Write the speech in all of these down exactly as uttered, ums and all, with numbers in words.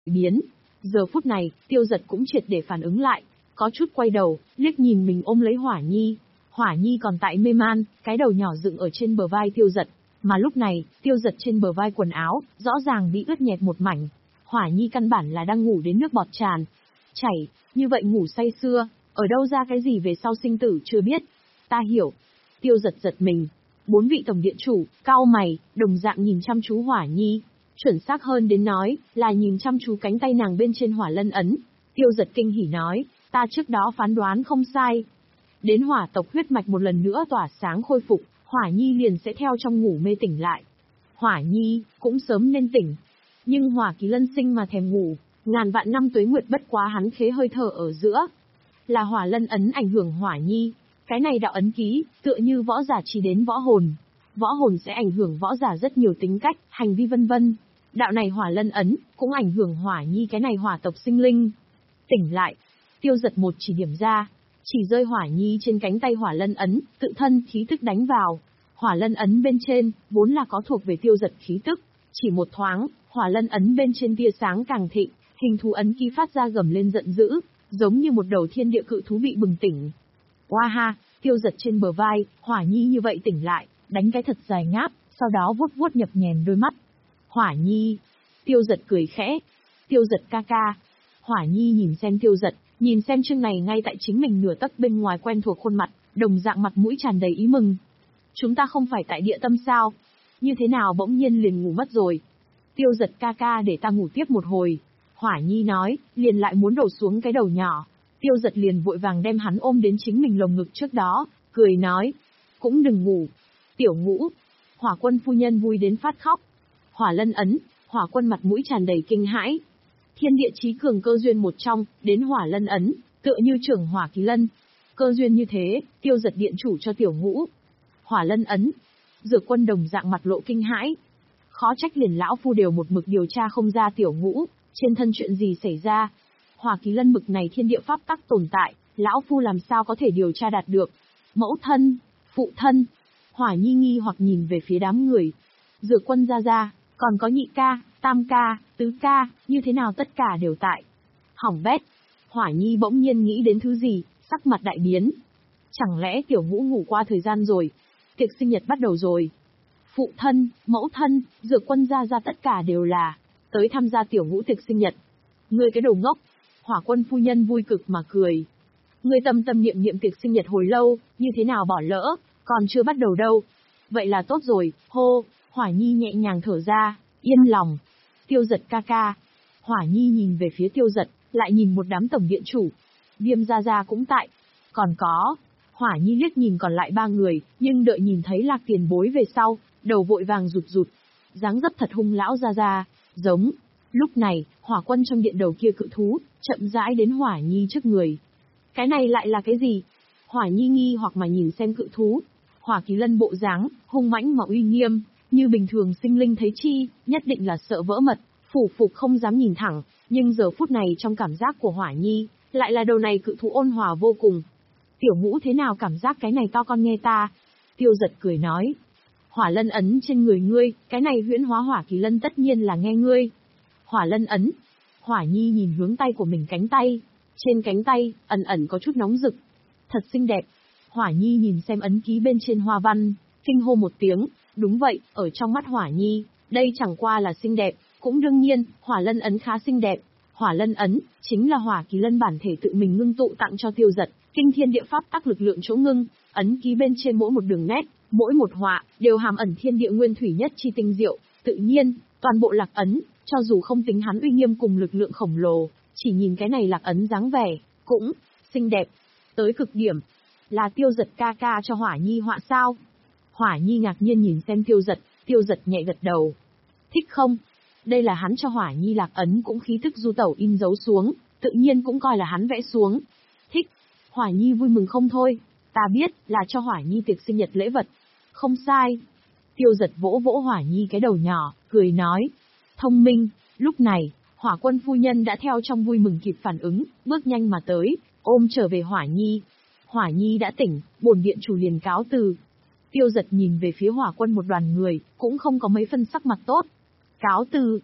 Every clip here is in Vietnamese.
biến. Giờ phút này, Tiêu Dật cũng triệt để phản ứng lại, có chút quay đầu, liếc nhìn mình ôm lấy Hỏa Nhi. Hỏa Nhi còn tại mê man, cái đầu nhỏ dựng ở trên bờ vai Tiêu Dật, mà lúc này, Tiêu Dật trên bờ vai quần áo, rõ ràng bị ướt nhẹp một mảnh. Hỏa Nhi căn bản là đang ngủ đến nước bọt tràn. Chảy, như vậy ngủ say sưa, ở đâu ra cái gì về sau sinh tử chưa biết. Ta hiểu. Tiêu Dật giật mình. Bốn vị tổng điện chủ, cau mày, đồng dạng nhìn chăm chú Hỏa Nhi. Chuẩn xác hơn đến nói, là nhìn chăm chú cánh tay nàng bên trên hỏa lân ấn. Tiêu Dật kinh hỉ nói, ta trước đó phán đoán không sai. Đến hỏa tộc huyết mạch một lần nữa tỏa sáng khôi phục, Hỏa Nhi liền sẽ theo trong ngủ mê tỉnh lại. Hỏa Nhi, cũng sớm nên tỉnh. Nhưng Hỏa Kỳ Lân sinh mà thèm ngủ, ngàn vạn năm tuế nguyệt bất quá hắn khế hơi thở ở giữa. Là hỏa lân ấn ảnh hưởng Hỏa Nhi, cái này đạo ấn ký, tựa như võ giả chỉ đến võ hồn. Võ hồn sẽ ảnh hưởng võ giả rất nhiều tính cách, hành vi vân vân. Đạo này hỏa lân ấn, cũng ảnh hưởng Hỏa Nhi cái này hỏa tộc sinh linh. Tỉnh lại, Tiêu Dật một chỉ điểm ra, chỉ rơi Hỏa Nhi trên cánh tay hỏa lân ấn, tự thân khí tức đánh vào. Hỏa lân ấn bên trên, vốn là có thuộc về Tiêu Dật khí tức, chỉ một thoáng, hỏa lân ấn bên trên tia sáng càng thịnh, hình thú ấn ký phát ra gầm lên giận dữ, giống như một đầu thiên địa cự thú bị bừng tỉnh. Oa ha, Tiêu Dật trên bờ vai, Hỏa Nhi như vậy tỉnh lại, đánh cái thật dài ngáp, sau đó vuốt vuốt nhập nhèm đôi mắt. Hỏa Nhi, Tiêu Dật cười khẽ, Tiêu Dật ca ca. Hỏa Nhi nhìn xem Tiêu Dật, nhìn xem chương này ngay tại chính mình nửa tấc bên ngoài quen thuộc khuôn mặt, đồng dạng mặt mũi tràn đầy ý mừng. Chúng ta không phải tại địa tâm sao? Như thế nào bỗng nhiên liền ngủ mất rồi? Tiêu Dật ca ca để ta ngủ tiếp một hồi. Hỏa Nhi nói, liền lại muốn đổ xuống cái đầu nhỏ. Tiêu Dật liền vội vàng đem hắn ôm đến chính mình lồng ngực trước đó, cười nói, cũng đừng ngủ. Tiểu Ngũ, Hỏa Quân phu nhân vui đến phát khóc. Hỏa lân ấn, Hỏa Quân mặt mũi tràn đầy kinh hãi. Thiên địa chí cường cơ duyên một trong, đến hỏa lân ấn, tựa như trưởng Hỏa Kỳ Lân. Cơ duyên như thế, Tiêu Dật điện chủ cho Tiểu Ngũ. Hỏa lân ấn, Dược Quân đồng dạng mặt lộ kinh hãi. Khó trách liền lão phu đều một mực điều tra không ra Tiểu Ngũ, trên thân chuyện gì xảy ra. Hỏa Kỳ Lân mực này thiên địa pháp tắc tồn tại, lão phu làm sao có thể điều tra đạt được. Mẫu thân, phụ thân, Hỏa Nhi nghi hoặc nhìn về phía đám người. Dược Quân ra ra, còn có nhị ca, tam ca, tứ ca, như thế nào tất cả đều tại. Hỏng bét. Hỏa Nhi bỗng nhiên nghĩ đến thứ gì, sắc mặt đại biến. Chẳng lẽ Tiểu Ngũ ngủ qua thời gian rồi? Tiệc sinh nhật bắt đầu rồi. Phụ thân, mẫu thân, Dược Quân ra ra tất cả đều là tới tham gia Tiểu Ngũ tiệc sinh nhật. Ngươi cái đầu ngốc. Hỏa Quân phu nhân vui cực mà cười. Ngươi tâm tâm niệm niệm tiệc sinh nhật hồi lâu, như thế nào bỏ lỡ, còn chưa bắt đầu đâu. Vậy là tốt rồi, hô. Hỏa Nhi nhẹ nhàng thở ra, yên lòng. Tiêu Dật ca ca. Hỏa Nhi nhìn về phía Tiêu Dật, lại nhìn một đám tổng điện chủ. Viêm gia gia cũng tại. Còn có. Hỏa Nhi liếc nhìn còn lại ba người, nhưng đợi nhìn thấy Lạc Tiền Bối về sau, đầu vội vàng rụt rụt. Dáng dấp thật hung lão gia gia, giống. Lúc này, Hỏa Quân trong điện đầu kia cự thú, chậm rãi đến Hỏa Nhi trước người. Cái này lại là cái gì? Hỏa Nhi nghi hoặc mà nhìn xem cự thú. Hỏa Kỳ Lân bộ dáng, hung mãnh mà uy nghiêm, như bình thường sinh linh thấy chi, nhất định là sợ vỡ mật, phủ phục không dám nhìn thẳng, nhưng giờ phút này trong cảm giác của Hỏa Nhi, lại là đầu này cự thú ôn hòa vô cùng. Tiểu Ngũ thế nào cảm giác cái này to con nghe ta? Tiêu Dật cười nói. Hỏa lân ấn trên người ngươi, cái này huyễn hóa Hỏa Kỳ Lân tất nhiên là nghe ngươi. Hỏa lân ấn. Hỏa Nhi nhìn hướng tay của mình cánh tay. Trên cánh tay, ẩn ẩn có chút nóng rực. Thật xinh đẹp. Hỏa Nhi nhìn xem ấn ký bên trên hoa văn, kinh hô một tiếng. Đúng vậy, ở trong mắt Hỏa Nhi, đây chẳng qua là xinh đẹp, cũng đương nhiên, Hỏa lân ấn khá xinh đẹp. Hỏa lân ấn, chính là Hỏa Kỳ Lân bản thể tự mình ngưng tụ tặng cho Tiêu Dật, kinh thiên địa pháp tắc lực lượng chỗ ngưng, ấn ký bên trên mỗi một đường nét, mỗi một họa, đều hàm ẩn thiên địa nguyên thủy nhất chi tinh diệu, tự nhiên, toàn bộ lạc ấn, cho dù không tính hắn uy nghiêm cùng lực lượng khổng lồ, chỉ nhìn cái này lạc ấn dáng vẻ, cũng xinh đẹp, tới cực điểm. Là Tiêu Dật ca ca cho Hỏa Nhi họa sao? Hỏa Nhi ngạc nhiên nhìn xem Tiêu Dật, Tiêu Dật nhẹ gật đầu. Thích không? Đây là hắn cho Hỏa Nhi lạc ấn cũng khí thức du tẩu in dấu xuống, tự nhiên cũng coi là hắn vẽ xuống. Thích. Hỏa Nhi vui mừng không thôi. Ta biết, là cho Hỏa Nhi tiệc sinh nhật lễ vật. Không sai. Tiêu Dật vỗ vỗ Hỏa Nhi cái đầu nhỏ, cười nói. Thông minh. Lúc này, Hỏa Quân phu nhân đã theo trong vui mừng kịp phản ứng, bước nhanh mà tới, ôm trở về Hỏa Nhi. Hỏa Nhi đã tỉnh, bổn điện chủ liền cáo từ. Tiêu Dật nhìn về phía Hỏa Quân một đoàn người, cũng không có mấy phân sắc mặt tốt. Cáo từ.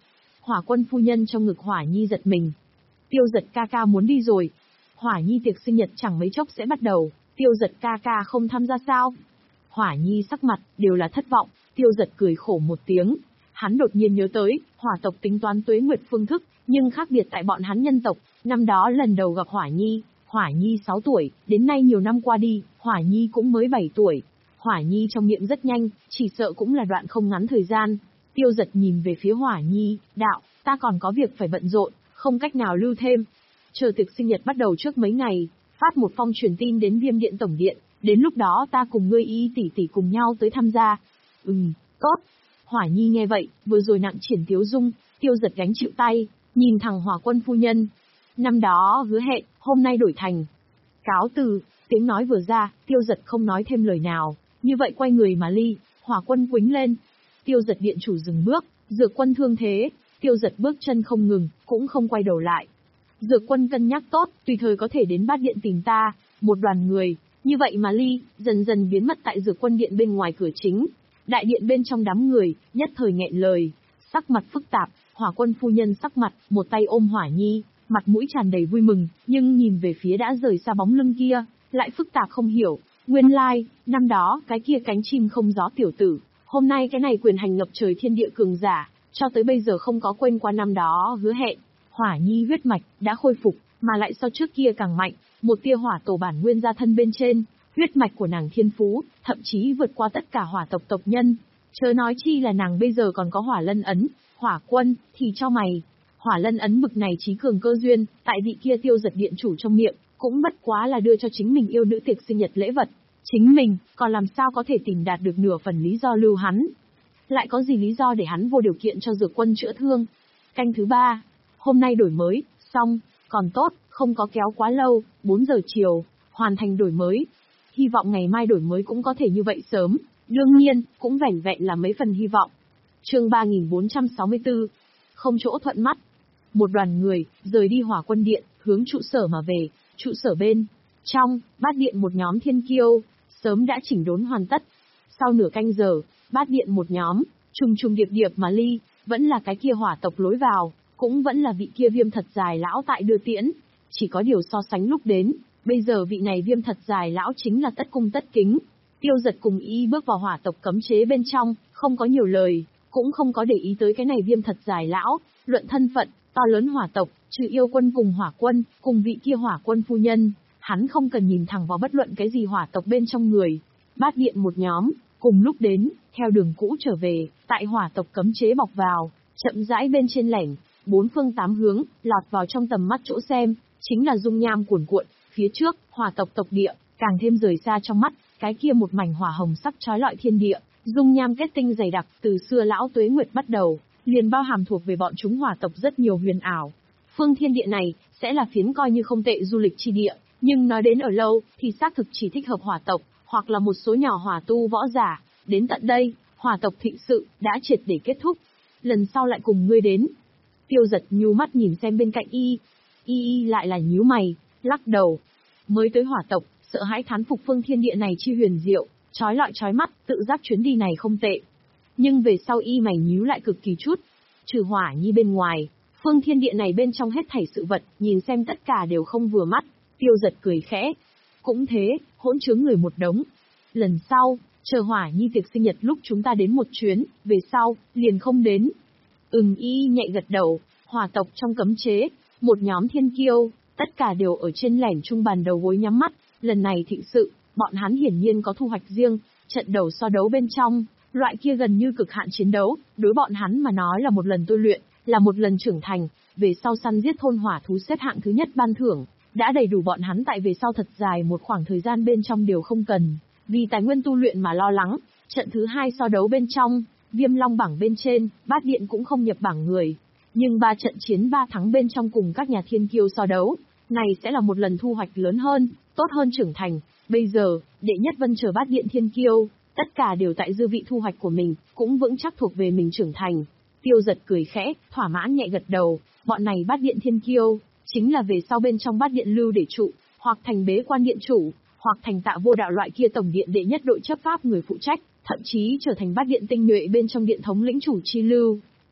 Hỏa Quân phu nhân trong ngực Hỏa Nhi giật mình. Tiêu Giật ca ca muốn đi rồi. Hỏa Nhi tiệc sinh nhật chẳng mấy chốc sẽ bắt đầu, Tiêu Giật ca ca không tham gia sao? Hỏa Nhi sắc mặt đều là thất vọng. Tiêu Giật cười khổ một tiếng. Hắn đột nhiên nhớ tới, hỏa tộc tính toán tuế nguyệt phương thức, nhưng khác biệt tại bọn hắn nhân tộc. Năm đó lần đầu gặp Hỏa Nhi, Hỏa Nhi sáu tuổi, đến nay nhiều năm qua đi, Hỏa Nhi cũng mới bảy tuổi. Hỏa Nhi trong miệng rất nhanh, chỉ sợ cũng là đoạn không ngắn thời gian. Tiêu Giật nhìn về phía Hỏa Nhi, đạo, ta còn có việc phải bận rộn, không cách nào lưu thêm. Chờ tiệc sinh nhật bắt đầu trước mấy ngày, phát một phong truyền tin đến Viêm Điện Tổng Điện, đến lúc đó ta cùng ngươi y tỷ tỷ cùng nhau tới tham gia. Ừm, tốt. Hỏa Nhi nghe vậy, vừa rồi nặng triển tiếu dung, Tiêu Giật gánh chịu tay, nhìn thẳng Hỏa Quân phu nhân. Năm đó hứa hẹn, hôm nay đổi thành. Cáo từ, tiếng nói vừa ra, Tiêu Giật không nói thêm lời nào, như vậy quay người mà ly. Hỏa Quân quĩnh lên. Tiêu Giật điện chủ dừng bước, Dược Quân thương thế, Tiêu Giật bước chân không ngừng, cũng không quay đầu lại. Dược Quân cân nhắc tốt, tùy thời có thể đến Bát Điện tìm ta, một đoàn người, như vậy mà ly, dần dần biến mất tại Dược Quân điện bên ngoài cửa chính. Đại điện bên trong đám người, nhất thời nghẹn lời, sắc mặt phức tạp. Hỏa Quân phu nhân sắc mặt, một tay ôm Hỏa Nhi, mặt mũi tràn đầy vui mừng, nhưng nhìn về phía đã rời xa bóng lưng kia, lại phức tạp không hiểu. Nguyên lai, like, năm đó, cái kia cánh chim không gió tiểu tử, hôm nay cái này quyền hành ngập trời thiên địa cường giả, cho tới bây giờ không có quên qua năm đó hứa hẹn. Hỏa Nhi huyết mạch đã khôi phục, mà lại so trước kia càng mạnh, một tia hỏa tổ bản nguyên ra thân bên trên, huyết mạch của nàng thiên phú, thậm chí vượt qua tất cả hỏa tộc tộc nhân. Chớ nói chi là nàng bây giờ còn có Hỏa Lân ấn, Hỏa Quân, thì cho mày. Hỏa Lân ấn bực này trí cường cơ duyên, tại vị kia Tiêu Giật điện chủ trong miệng, cũng bất quá là đưa cho chính mình yêu nữ tiệc sinh nhật lễ vật. Chính mình, còn làm sao có thể tìm đạt được nửa phần lý do lưu hắn? Lại có gì lý do để hắn vô điều kiện cho Dược Quân chữa thương? Canh thứ ba, hôm nay đổi mới, xong, còn tốt, không có kéo quá lâu, bốn giờ chiều, hoàn thành đổi mới. Hy vọng ngày mai đổi mới cũng có thể như vậy sớm, đương nhiên, cũng vẻn vẹn là mấy phần hy vọng. Chương ba nghìn bốn trăm sáu mươi tư, không chỗ thuận mắt. Một đoàn người, rời đi Hỏa Quân điện, hướng trụ sở mà về, trụ sở bên. Trong, Bát Điện một nhóm thiên kiêu, sớm đã chỉnh đốn hoàn tất. Sau nửa canh giờ, Bát Điện một nhóm, trùng trùng điệp điệp mà ly, vẫn là cái kia hỏa tộc lối vào, cũng vẫn là vị kia Viêm Thật Dài lão tại đưa tiễn. Chỉ có điều so sánh lúc đến, bây giờ vị này Viêm Thật Dài lão chính là tất cung tất kính. Tiêu Giật cùng y bước vào hỏa tộc cấm chế bên trong, không có nhiều lời, cũng không có để ý tới cái này Viêm Thật Dài lão, luận thân phận, to lớn hỏa tộc, trừ yêu quân cùng hỏa quân, cùng vị kia Hỏa Quân phu nhân, hắn không cần nhìn thẳng vào bất luận cái gì hỏa tộc bên trong người. Bát Điện một nhóm, cùng lúc đến, theo đường cũ trở về, tại hỏa tộc cấm chế bọc vào, chậm rãi bên trên lẻn, bốn phương tám hướng, lọt vào trong tầm mắt chỗ xem, chính là dung nham cuồn cuộn, phía trước, hỏa tộc tộc địa, càng thêm rời xa trong mắt, cái kia một mảnh hỏa hồng sắc chói lọi thiên địa, dung nham kết tinh dày đặc, từ xưa lão tuế nguyệt bắt đầu, liền bao hàm thuộc về bọn chúng hỏa tộc rất nhiều huyền ảo. Phương thiên địa này, sẽ là phiến coi như không tệ du lịch chi địa, nhưng nói đến ở lâu, thì xác thực chỉ thích hợp hỏa tộc, hoặc là một số nhỏ hỏa tu võ giả. Đến tận đây, hỏa tộc thịnh sự, đã triệt để kết thúc. Lần sau lại cùng ngươi đến. Tiêu Giật nhíu mắt nhìn xem bên cạnh y. Y y lại là nhíu mày, lắc đầu. Mới tới hỏa tộc, sợ hãi thán phục phương thiên địa này chi huyền diệu, chói lọi chói mắt, tự giác chuyến đi này không tệ. Nhưng về sau y mày nhíu lại cực kỳ chút. Trừ Hỏa Nhi bên ngoài, phương thiên địa này bên trong hết thảy sự vật, nhìn xem tất cả đều không vừa mắt. Tiêu Giật cười khẽ. Cũng thế, hỗn chướng người một đống. Lần sau, chờ Hỏa Nhi tiệc sinh nhật lúc chúng ta đến một chuyến, về sau, liền không đến. Ừm y nhạy gật đầu, hỏa tộc trong cấm chế, một nhóm thiên kiêu, tất cả đều ở trên lẻn trung bàn đầu gối nhắm mắt. Lần này thịnh sự, bọn hắn hiển nhiên có thu hoạch riêng, trận đầu so đấu bên trong, loại kia gần như cực hạn chiến đấu, đối bọn hắn mà nói là một lần tôi luyện, là một lần trưởng thành, về sau săn giết thôn hỏa thú xếp hạng thứ nhất ban thưởng, đã đầy đủ bọn hắn tại về sau thật dài một khoảng thời gian bên trong đều không cần, vì tài nguyên tu luyện mà lo lắng. Trận thứ hai so đấu bên trong, Viêm Long bảng bên trên, Bát Điện cũng không nhập bảng người, nhưng ba trận chiến ba thắng bên trong cùng các nhà thiên kiêu so đấu, này sẽ là một lần thu hoạch lớn hơn, tốt hơn trưởng thành. Bây giờ, đệ nhất Vân chờ Bát Điện thiên kiêu, tất cả đều tại dư vị thu hoạch của mình, cũng vững chắc thuộc về mình trưởng thành. Tiêu Giật cười khẽ, thỏa mãn nhẹ gật đầu, bọn này Bát Điện thiên kiêu, chính là về sau bên trong Bát Điện lưu để trụ, hoặc thành bế quan điện chủ, hoặc thành Tạ Vô Đạo loại kia tổng điện đệ nhất đội chấp pháp người phụ trách, thậm chí trở thành Bát Điện tinh nhuệ bên trong điện thống lĩnh chủ chi lưu.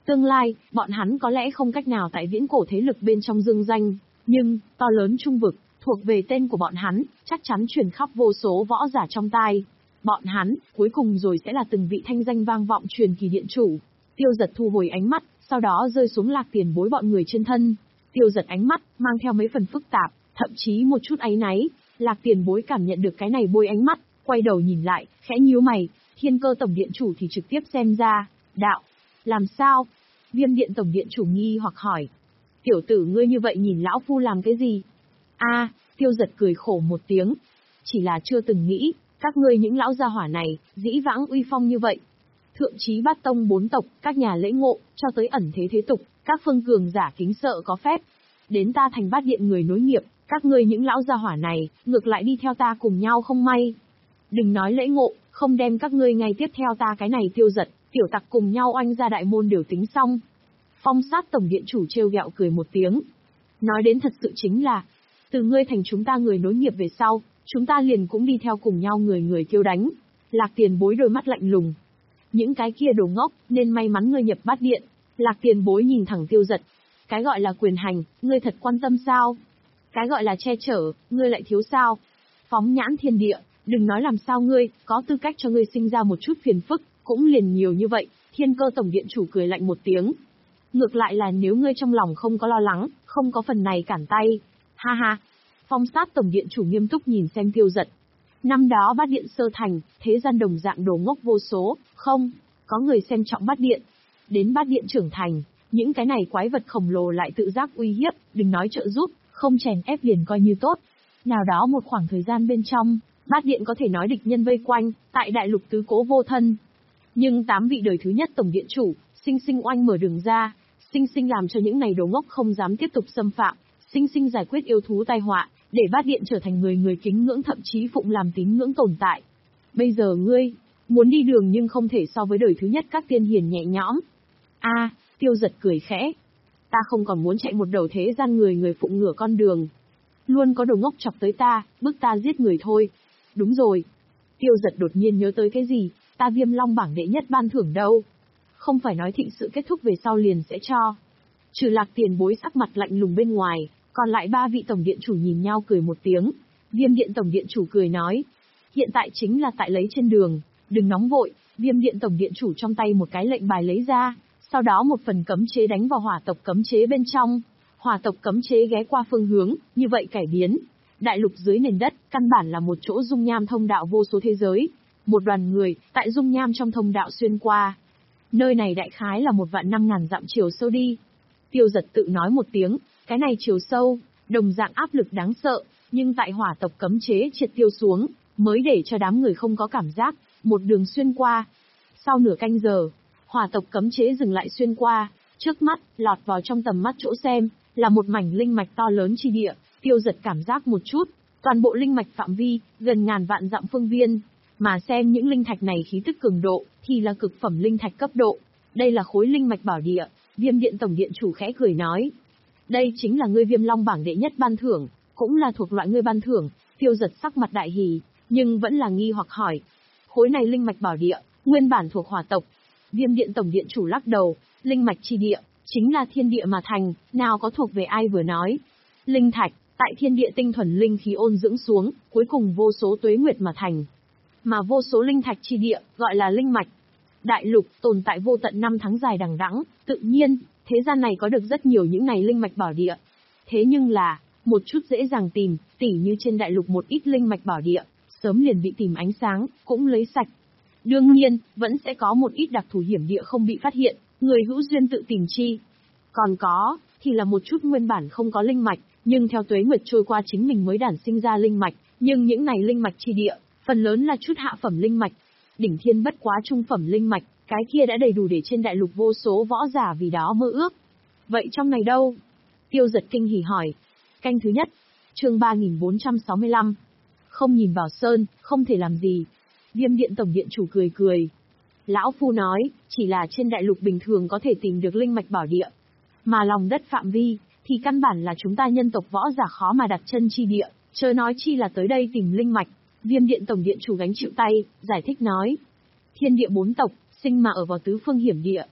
Tương lai, bọn hắn có lẽ không cách nào tại viễn cổ thế lực bên trong dương danh, nhưng, to lớn trung vực, thuộc về tên của bọn hắn, chắc chắn truyền khắp vô số võ giả trong tai. Bọn hắn, cuối cùng rồi sẽ là từng vị thanh danh vang vọng truyền kỳ điện chủ. Tiêu Giật thu hồi ánh mắt, sau đó rơi xuống Lạc Tiền Bối bọn người trên thân. Tiêu Giật ánh mắt, mang theo mấy phần phức tạp, thậm chí một chút áy náy. Lạc Tiền Bối cảm nhận được cái này bôi ánh mắt, quay đầu nhìn lại, khẽ nhíu mày. Thiên Cơ Tổng Điện Chủ thì trực tiếp xem ra, đạo. Làm sao? Viêm Điện Tổng Điện Chủ nghi hoặc hỏi. Tiểu tử ngươi như vậy nhìn lão phu làm cái gì? A, Tiêu Giật cười khổ một tiếng. Chỉ là chưa từng nghĩ, các ngươi những lão gia hỏa này, dĩ vãng uy phong như vậy. Thượng chí bát tông bốn tộc, các nhà lễ ngộ, cho tới ẩn thế thế tục, các phương cường giả kính sợ có phép. Đến ta thành bát điện người nối nghiệp, các ngươi những lão gia hỏa này, ngược lại đi theo ta cùng nhau không may. Đừng nói lễ ngộ, không đem các ngươi ngày tiếp theo ta cái này Tiêu Giật, tiểu tặc cùng nhau oanh ra đại môn đều tính xong. Phong Sát Tổng Điện Chủ trêu ghẹo cười một tiếng. Nói đến thật sự chính là, từ ngươi thành chúng ta người nối nghiệp về sau, chúng ta liền cũng đi theo cùng nhau người người kêu đánh. Lạc Tiền Bối đôi mắt lạnh lùng. Những cái kia đồ ngốc, nên may mắn ngươi nhập bát điện. Lạc Tiền Bối nhìn thẳng Tiêu Giật. Cái gọi là quyền hành, ngươi thật quan tâm sao? Cái gọi là che chở, ngươi lại thiếu sao? Phóng nhãn thiên địa, đừng nói làm sao ngươi, có tư cách cho ngươi sinh ra một chút phiền phức, cũng liền nhiều như vậy. Thiên Cơ Tổng Điện Chủ cười lạnh một tiếng. Ngược lại là nếu ngươi trong lòng không có lo lắng, không có phần này cản tay. Ha ha. Phong Sát Tổng Điện Chủ nghiêm túc nhìn xem Tiêu Giật. Năm đó bát điện sơ thành, thế gian đồng dạng đồ ngốc vô số, không, có người xem trọng bát điện. Đến bát điện trưởng thành, những cái này quái vật khổng lồ lại tự giác uy hiếp, đừng nói trợ giúp, không chèn ép liền coi như tốt. Nào đó một khoảng thời gian bên trong, bát điện có thể nói địch nhân vây quanh, tại đại lục tứ cố vô thân. Nhưng tám vị đời thứ nhất Tổng Điện Chủ, sinh sinh oanh mở đường ra, sinh sinh làm cho những này đồ ngốc không dám tiếp tục xâm phạm, sinh sinh giải quyết yêu thú tai họa, để bát điện trở thành người người kính ngưỡng thậm chí phụng làm tín ngưỡng tồn tại. Bây giờ ngươi, muốn đi đường nhưng không thể so với đời thứ nhất các tiên hiền nhẹ nhõm. A, Tiêu Giật cười khẽ. Ta không còn muốn chạy một đầu thế gian người người phụng ngửa con đường. Luôn có đồ ngốc chọc tới ta, bức ta giết người thôi. Đúng rồi. Tiêu Giật đột nhiên nhớ tới cái gì, ta Viêm Long bảng đệ nhất ban thưởng đâu. Không phải nói thịnh sự kết thúc về sau liền sẽ cho. Trừ Lạc Tiền Bối sắc mặt lạnh lùng bên ngoài, còn lại ba vị Tổng Điện Chủ nhìn nhau cười một tiếng. Viêm Điện Tổng Điện Chủ cười nói. Hiện tại chính là tại lấy trên đường, đừng nóng vội. Viêm Điện Tổng Điện Chủ trong tay một cái lệnh bài lấy ra, sau đó một phần cấm chế đánh vào hỏa tộc cấm chế bên trong. Hỏa tộc cấm chế ghé qua phương hướng, như vậy cải biến. Đại lục dưới nền đất, căn bản là một chỗ dung nham thông đạo vô số thế giới. Một đoàn người, tại dung nham trong thông đạo xuyên qua. Nơi này đại khái là một vạn năm ngàn dặm chiều sâu đi. Tiêu Giật tự nói một tiếng, cái này chiều sâu, đồng dạng áp lực đáng sợ, nhưng tại hỏa tộc cấm chế triệt tiêu xuống, mới để cho đám người không có cảm giác, một đường xuyên qua. Sau nửa canh giờ, hỏa tộc cấm chế dừng lại xuyên qua, trước mắt, lọt vào trong tầm mắt chỗ xem, là một mảnh linh mạch to lớn chi địa. Tiêu Giật cảm giác một chút, toàn bộ linh mạch phạm vi, gần ngàn vạn dặm phương viên, mà xem những linh thạch này khí tức cường độ, thì là cực phẩm linh thạch cấp độ. Đây là khối linh mạch bảo địa. Viêm Điện Tổng Điện Chủ khẽ cười nói. Đây chính là ngươi Viêm Long bảng đệ nhất ban thưởng, cũng là thuộc loại ngươi ban thưởng. Tiêu Giật sắc mặt đại hỉ, nhưng vẫn là nghi hoặc hỏi. Khối này linh mạch bảo địa, nguyên bản thuộc hỏa tộc. Viêm Điện Tổng Điện Chủ lắc đầu, linh mạch chi địa, chính là thiên địa mà thành, nào có thuộc về ai vừa nói. Linh thạch, tại thiên địa tinh thuần linh khí ôn dưỡng xuống, cuối cùng vô số tuế nguyệt mà thành. Mà vô số linh thạch chi địa, gọi là linh mạch. Đại lục, tồn tại vô tận năm tháng dài đằng đẵng, tự nhiên, thế gian này có được rất nhiều những này linh mạch bảo địa. Thế nhưng là, một chút dễ dàng tìm, tỉ như trên đại lục một ít linh mạch bảo địa, sớm liền bị tìm ánh sáng, cũng lấy sạch. Đương nhiên, vẫn sẽ có một ít đặc thù hiểm địa không bị phát hiện, người hữu duyên tự tìm chi. Còn có, thì là một chút nguyên bản không có linh mạch, nhưng theo tuế nguyệt trôi qua chính mình mới đản sinh ra linh mạch, nhưng những này linh mạch chi địa, phần lớn là chút hạ phẩm linh mạch. Đỉnh thiên bất quá trung phẩm linh mạch, cái kia đã đầy đủ để trên đại lục vô số võ giả vì đó mơ ước. Vậy trong này đâu? Tiêu Giật kinh hỉ hỏi. Canh thứ nhất, chương ba nghìn bốn trăm sáu mươi lăm. Không nhìn vào sơn, không thể làm gì. Viêm Điện Tổng Điện Chủ cười cười. Lão Phu nói, chỉ là trên đại lục bình thường có thể tìm được linh mạch bảo địa. Mà lòng đất phạm vi, thì căn bản là chúng ta nhân tộc võ giả khó mà đặt chân chi địa, chớ nói chi là tới đây tìm linh mạch. Viêm Điện Tổng Điện Chủ gánh chịu tay, giải thích nói. Thiên địa bốn tộc, sinh mà ở vào tứ phương hiểm địa.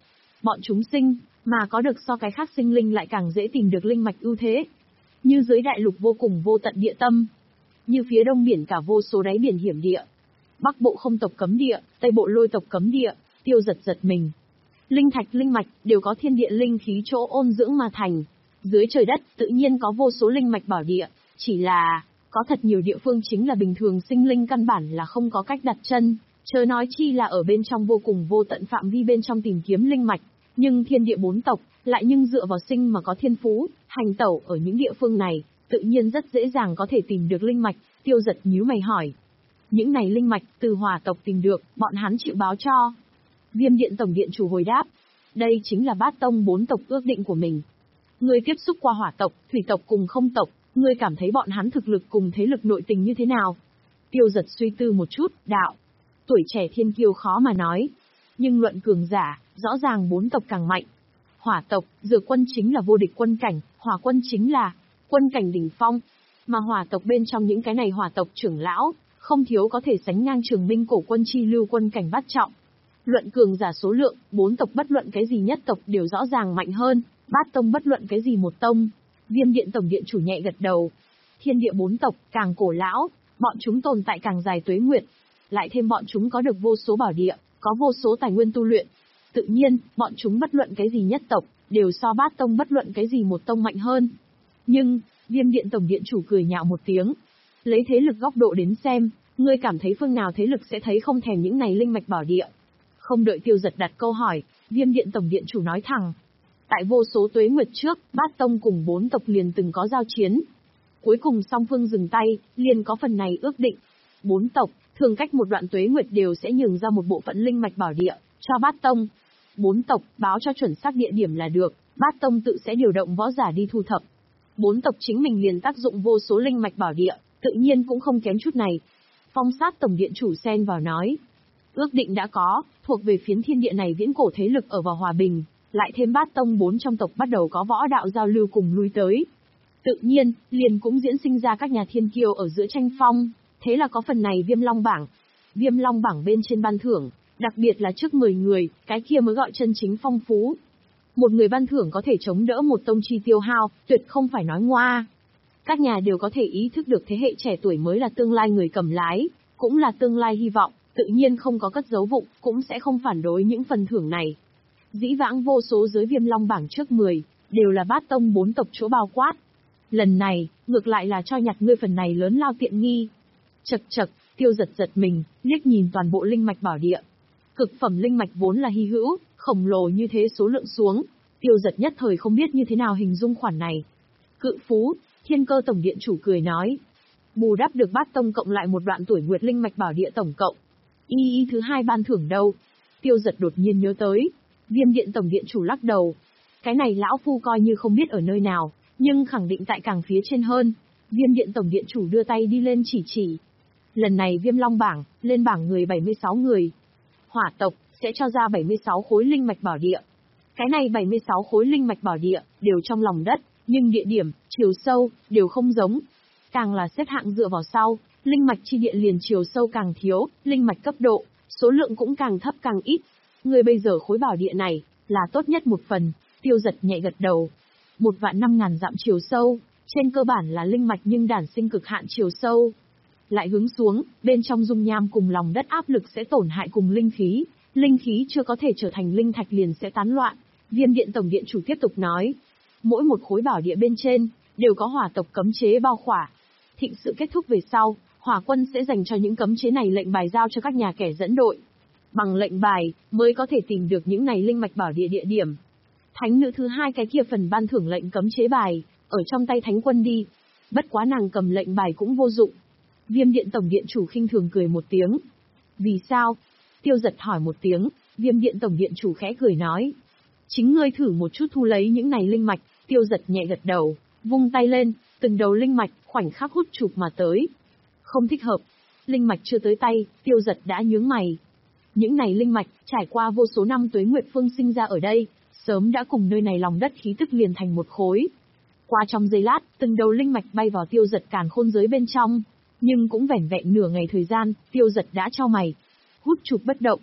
bọn chúng sinh, mà có được so cái khác sinh linh lại càng dễ tìm được linh mạch ưu thế. Như dưới đại lục vô cùng vô tận địa tâm, như phía đông biển cả vô số đáy biển hiểm địa, bắc bộ không tộc cấm địa, tây bộ lôi tộc cấm địa, Tiêu giật giật mình. Linh thạch linh mạch đều có thiên địa linh khí chỗ ôn dưỡng mà thành. Dưới trời đất tự nhiên có vô số linh mạch bảo địa, chỉ là có thật nhiều địa phương chính là bình thường sinh linh căn bản là không có cách đặt chân, chớ nói chi là ở bên trong vô cùng vô tận phạm vi bên trong tìm kiếm linh mạch. Nhưng thiên địa bốn tộc lại nhưng dựa vào sinh mà có thiên phú, hành tẩu ở những địa phương này, tự nhiên rất dễ dàng có thể tìm được linh mạch. Tiêu giật nhíu mày hỏi, những này linh mạch từ hỏa tộc tìm được, bọn hắn chịu báo cho. Viêm điện tổng điện chủ hồi đáp, đây chính là bát tông bốn tộc ước định của mình. Ngươi tiếp xúc qua hỏa tộc, thủy tộc cùng không tộc, ngươi cảm thấy bọn hắn thực lực cùng thế lực nội tình như thế nào? Tiêu giật suy tư một chút, đạo, tuổi trẻ thiên kiêu khó mà nói, nhưng luận cường giả, rõ ràng bốn tộc càng mạnh. Hỏa tộc, Dược quân chính là vô địch quân cảnh, hỏa quân chính là quân cảnh đỉnh phong, mà hỏa tộc bên trong những cái này hỏa tộc trưởng lão, không thiếu có thể sánh ngang Trường Minh cổ quân chi lưu quân cảnh bát trọng. Luận cường giả số lượng, bốn tộc bất luận cái gì nhất tộc đều rõ ràng mạnh hơn, bát tông bất luận cái gì một tông. Viêm điện tổng điện chủ nhẹ gật đầu. Thiên địa bốn tộc càng cổ lão, bọn chúng tồn tại càng dài tuế nguyệt, lại thêm bọn chúng có được vô số bảo địa, có vô số tài nguyên tu luyện. Tự nhiên, bọn chúng bất luận cái gì nhất tộc, đều so bát tông bất luận cái gì một tông mạnh hơn. Nhưng, Viêm điện tổng điện chủ cười nhạo một tiếng. Lấy thế lực góc độ đến xem, ngươi cảm thấy phương nào thế lực sẽ thấy không thèm những này linh mạch bảo địa? Không đợi Tiêu giật đặt câu hỏi, Viêm điện tổng điện chủ nói thẳng. Tại vô số tuế nguyệt trước, bát tông cùng bốn tộc liền từng có giao chiến. Cuối cùng song phương dừng tay, liền có phần này ước định. Bốn tộc, thường cách một đoạn tuế nguyệt đều sẽ nhường ra một bộ phận linh mạch bảo địa, cho bát tông. Bốn tộc, báo cho chuẩn xác địa điểm là được, bát tông tự sẽ điều động võ giả đi thu thập. Bốn tộc chính mình liền tác dụng vô số linh mạch bảo địa, tự nhiên cũng không kém chút này. Phong sát tổng điện chủ xen vào nói. Ước định đã có, thuộc về phiến thiên địa này viễn cổ thế lực ở vào hòa bình, lại thêm bát tông bốn trong tộc bắt đầu có võ đạo giao lưu cùng lui tới. Tự nhiên, liền cũng diễn sinh ra các nhà thiên kiêu ở giữa tranh phong, thế là có phần này viêm long bảng. Viêm long bảng bên trên ban thưởng, đặc biệt là trước mười người, cái kia mới gọi chân chính phong phú. Một người ban thưởng có thể chống đỡ một tông chi tiêu hao, tuyệt không phải nói ngoa. Các nhà đều có thể ý thức được thế hệ trẻ tuổi mới là tương lai người cầm lái, cũng là tương lai hy vọng, tự nhiên không có cất giấu vụng, cũng sẽ không phản đối những phần thưởng này. Dĩ vãng vô số giới viêm long bảng trước mười, đều là bát tông bốn tộc chỗ bao quát. Lần này, ngược lại là cho nhặt ngươi phần này lớn lao tiện nghi. Chật chật, Tiêu giật giật mình, liếc nhìn toàn bộ linh mạch bảo địa. Cực phẩm linh mạch vốn là hy hữu, khổng lồ như thế số lượng xuống, Tiêu giật nhất thời không biết như thế nào hình dung khoản này. Cự phú, Thiên Cơ tổng điện chủ cười nói. Bù đắp được bát tông cộng lại một đoạn tuổi nguyệt linh mạch bảo địa tổng cộng. Y y thứ hai ban thưởng đâu? Tiêu giật đột nhiên nhớ tới. Viêm điện tổng điện chủ lắc đầu. Cái này lão phu coi như không biết ở nơi nào, nhưng khẳng định tại càng phía trên hơn. Viêm điện tổng điện chủ đưa tay đi lên chỉ chỉ. Lần này viêm long bảng, lên bảng người bảy mươi sáu người. Hỏa tộc, sẽ cho ra bảy mươi sáu khối linh mạch bảo địa. Cái này bảy mươi sáu khối linh mạch bảo địa, đều trong lòng đất, nhưng địa điểm, chiều sâu, đều không giống. Càng là xếp hạng dựa vào sau, linh mạch chi địa liền chiều sâu càng thiếu, linh mạch cấp độ, số lượng cũng càng thấp càng ít. Người bây giờ khối bảo địa này, là tốt nhất một phần, Tiêu giật nhẹ gật đầu. Một vạn năm ngàn dặm chiều sâu, trên cơ bản là linh mạch nhưng đản sinh cực hạn chiều sâu. Lại hướng xuống, bên trong dung nham cùng lòng đất áp lực sẽ tổn hại cùng linh khí, linh khí chưa có thể trở thành linh thạch liền sẽ tán loạn. Viêm điện tổng điện chủ tiếp tục nói, mỗi một khối bảo địa bên trên, đều có hỏa tộc cấm chế bao khỏa. Thịnh sự kết thúc về sau, hỏa quân sẽ dành cho những cấm chế này lệnh bài giao cho các nhà kẻ dẫn đội. Bằng lệnh bài, mới có thể tìm được những này linh mạch bảo địa địa điểm. Thánh nữ thứ hai cái kia phần ban thưởng lệnh cấm chế bài, ở trong tay thánh quân đi. Bất quá nàng cầm lệnh bài cũng vô dụng. Viêm điện tổng điện chủ khinh thường cười một tiếng. Vì sao? Tiêu giật hỏi một tiếng, viêm điện tổng điện chủ khẽ cười nói. Chính ngươi thử một chút thu lấy những này linh mạch. Tiêu giật nhẹ gật đầu, vung tay lên, từng đầu linh mạch, khoảnh khắc hút chụp mà tới. Không thích hợp. Linh mạch chưa tới tay, Tiêu giật đã nhướng mày. Những này linh mạch, trải qua vô số năm tuế nguyệt phương sinh ra ở đây, sớm đã cùng nơi này lòng đất khí tức liền thành một khối. Qua trong giây lát, từng đầu linh mạch bay vào Tiêu giật càn khôn giới bên trong. Nhưng cũng vẻn vẹn nửa ngày thời gian, Tiêu giật đã chau mày. Hút chụp bất động.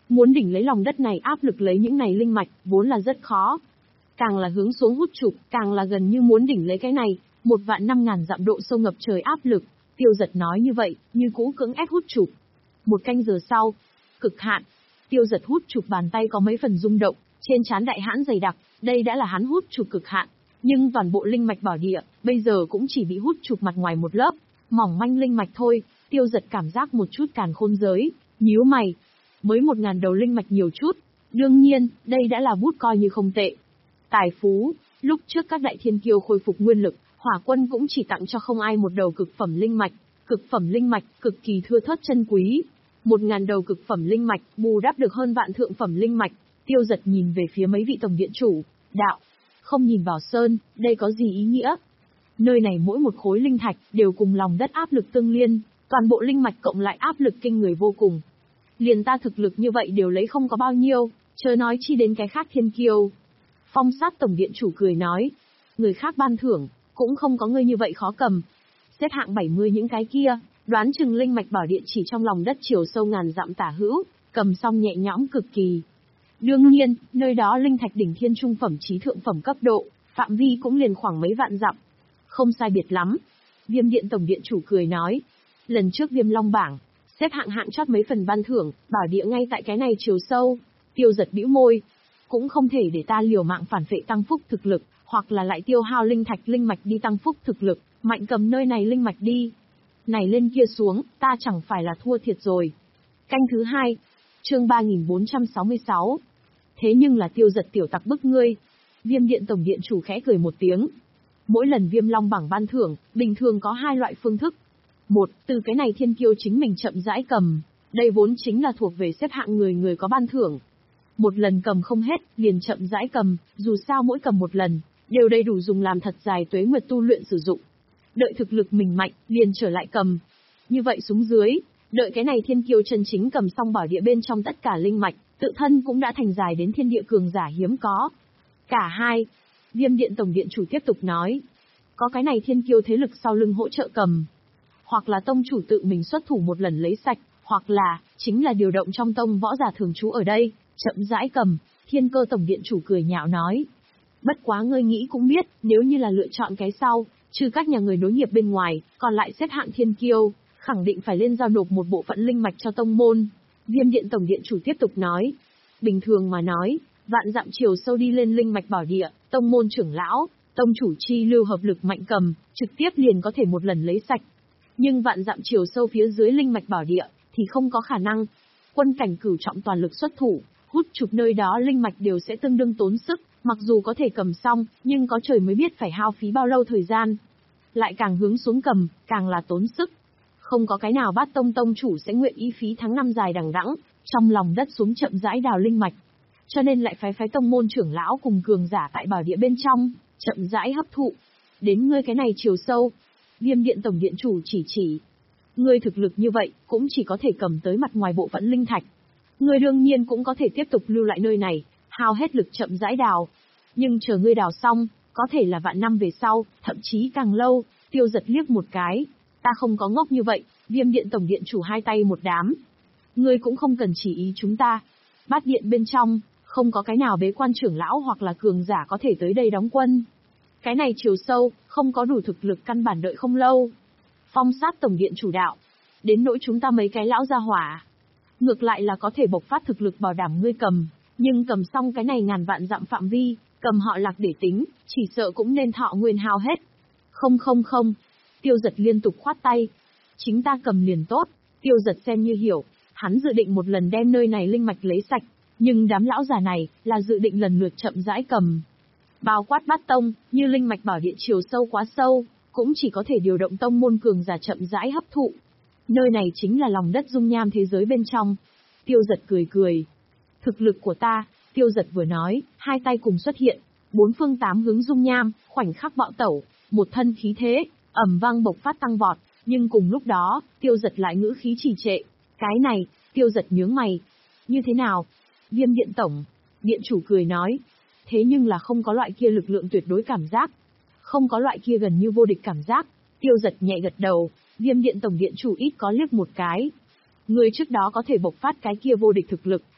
Muốn đỉnh lấy lòng đất này áp lực lấy những này linh mạch, vốn là rất khó. Càng là hướng xuống hút trục, càng là gần như muốn đỉnh lấy cái này, một vạn năm ngàn dặm độ sâu ngập trời áp lực. Tiêu Giật nói như vậy, như cũ cưỡng ép hút trục. Một canh giờ sau, cực hạn. Tiêu Giật hút trục bàn tay có mấy phần rung động, trên trán đại hãn dày đặc, đây đã là hắn hút trục cực hạn. Nhưng toàn bộ linh mạch bảo địa, bây giờ cũng chỉ bị hút trục mặt ngoài một lớp, mỏng manh linh mạch thôi. Tiêu Giật cảm giác một chút càn khôn giới, nhíu mày. Mới một ngàn đầu linh mạch nhiều chút, đương nhiên, đây đã là bút coi như không tệ. Tài phú, lúc trước các đại thiên kiêu khôi phục nguyên lực, Hỏa Quân cũng chỉ tặng cho không ai một đầu cực phẩm linh mạch, cực phẩm linh mạch cực kỳ thưa thớt chân quý. Một ngàn đầu cực phẩm linh mạch bù đắp được hơn vạn thượng phẩm linh mạch. Tiêu Giật nhìn về phía mấy vị tổng điện chủ, đạo, không nhìn vào sơn, đây có gì ý nghĩa? Nơi này mỗi một khối linh thạch đều cùng lòng đất áp lực tương liên, toàn bộ linh mạch cộng lại áp lực kinh người vô cùng. Liền ta thực lực như vậy đều lấy không có bao nhiêu, chớ nói chi đến cái khác thiên kiêu. Phong Sát tổng điện chủ cười nói, người khác ban thưởng, cũng không có ngươi như vậy khó cầm. Xếp hạng bảy mươi những cái kia, đoán chừng linh mạch bảo địa chỉ trong lòng đất chiều sâu ngàn dặm tả hữu, cầm xong nhẹ nhõm cực kỳ. Đương nhiên, nơi đó linh thạch đỉnh thiên trung phẩm chí thượng phẩm cấp độ, phạm vi cũng liền khoảng mấy vạn dặm. Không sai biệt lắm. Viêm Điện tổng điện chủ cười nói, lần trước Viêm Long bảng, xếp hạng hạng chót mấy phần ban thưởng, bảo địa ngay tại cái này chiều sâu. Tiêu Giật bĩu môi, cũng không thể để ta liều mạng phản phệ tăng phúc thực lực, hoặc là lại tiêu hao linh thạch linh mạch đi tăng phúc thực lực, mạnh cầm nơi này linh mạch đi. Này lên kia xuống, ta chẳng phải là thua thiệt rồi. Canh thứ hai, chương ba nghìn bốn trăm sáu mươi sáu. Thế nhưng là Tiêu Giật tiểu tặc bức ngươi. Viêm Điện tổng điện chủ khẽ cười một tiếng. Mỗi lần Viêm Long bảng ban thưởng, bình thường có hai loại phương thức. Một, từ cái này thiên kiêu chính mình chậm rãi cầm, đây vốn chính là thuộc về xếp hạng người người có ban thưởng. Một lần cầm không hết, liền chậm rãi cầm, dù sao mỗi cầm một lần, đều đầy đủ dùng làm thật dài tuế nguyệt tu luyện sử dụng. Đợi thực lực mình mạnh, liền trở lại cầm. Như vậy xuống dưới, đợi cái này thiên kiêu chân chính cầm xong bảo địa bên trong tất cả linh mạch, tự thân cũng đã thành dài đến thiên địa cường giả hiếm có. Cả hai, Viêm Điện tổng điện chủ tiếp tục nói, có cái này thiên kiêu thế lực sau lưng hỗ trợ cầm. Hoặc là tông chủ tự mình xuất thủ một lần lấy sạch, hoặc là, chính là điều động trong tông võ giả thường trú ở đây, chậm rãi cầm. Thiên Cơ tổng điện chủ cười nhạo nói, bất quá ngươi nghĩ cũng biết, nếu như là lựa chọn cái sau, trừ các nhà người nối nghiệp bên ngoài, còn lại xếp hạng thiên kiêu, khẳng định phải lên giao nộp một bộ phận linh mạch cho tông môn. Viêm Điện tổng điện chủ tiếp tục nói, bình thường mà nói, vạn dặm chiều sâu đi lên linh mạch bảo địa, tông môn trưởng lão, tông chủ chi lưu hợp lực mạnh cầm, trực tiếp liền có thể một lần lấy sạch. Nhưng vạn dặm chiều sâu phía dưới linh mạch bảo địa, thì không có khả năng. Quân cảnh cửu trọng toàn lực xuất thủ, hút chục nơi đó linh mạch đều sẽ tương đương tốn sức, mặc dù có thể cầm xong, nhưng có trời mới biết phải hao phí bao lâu thời gian. Lại càng hướng xuống cầm, càng là tốn sức. Không có cái nào Bát tông tông chủ sẽ nguyện ý phí tháng năm dài đằng đẵng, trong lòng đất xuống chậm rãi đào linh mạch. Cho nên lại phái phái tông môn trưởng lão cùng cường giả tại bảo địa bên trong, chậm rãi hấp thụ. Đến ngươi cái này chiều sâu, Viêm Điện tổng điện chủ chỉ chỉ. Ngươi thực lực như vậy, cũng chỉ có thể cầm tới mặt ngoài bộ phận linh thạch. Ngươi đương nhiên cũng có thể tiếp tục lưu lại nơi này, hao hết lực chậm rãi đào. Nhưng chờ ngươi đào xong, có thể là vạn năm về sau, thậm chí càng lâu. Tiêu Giật liếc một cái. Ta không có ngốc như vậy. Viêm Điện tổng điện chủ hai tay một đám. Ngươi cũng không cần chỉ ý chúng ta. Bát điện bên trong, không có cái nào bế quan trưởng lão hoặc là cường giả có thể tới đây đóng quân. Cái này chiều sâu, không có đủ thực lực căn bản đợi không lâu. Phong Sát tổng điện chủ đạo. Đến nỗi chúng ta mấy cái lão gia hỏa. Ngược lại là có thể bộc phát thực lực bảo đảm ngươi cầm. Nhưng cầm xong cái này ngàn vạn dặm phạm vi, cầm họ Lạc để tính, chỉ sợ cũng nên thọ nguyên hao hết. Không không không. Tiêu Giật liên tục khoát tay. Chính ta cầm liền tốt. Tiêu Giật xem như hiểu. Hắn dự định một lần đem nơi này linh mạch lấy sạch. Nhưng đám lão già này, là dự định lần lượt chậm rãi cầm. Bao quát Bát tông, như linh mạch bảo địa chiều sâu quá sâu, cũng chỉ có thể điều động tông môn cường giả chậm rãi hấp thụ. Nơi này chính là lòng đất dung nham thế giới bên trong. Tiêu Giật cười cười. Thực lực của ta, Tiêu Giật vừa nói, hai tay cùng xuất hiện, bốn phương tám hướng dung nham, khoảnh khắc bạo tẩu, một thân khí thế, ầm vang bộc phát tăng vọt, nhưng cùng lúc đó, Tiêu Giật lại ngữ khí trì trệ. Cái này, Tiêu Giật nhướng mày. Như thế nào? Viêm Điện tổng điện chủ cười nói. Thế nhưng là không có loại kia lực lượng tuyệt đối cảm giác. Không có loại kia gần như vô địch cảm giác. Tiêu Giật nhẹ gật đầu. Viêm Điện tổng điện chủ ít có liếc một cái. Người trước đó có thể bộc phát cái kia vô địch thực lực,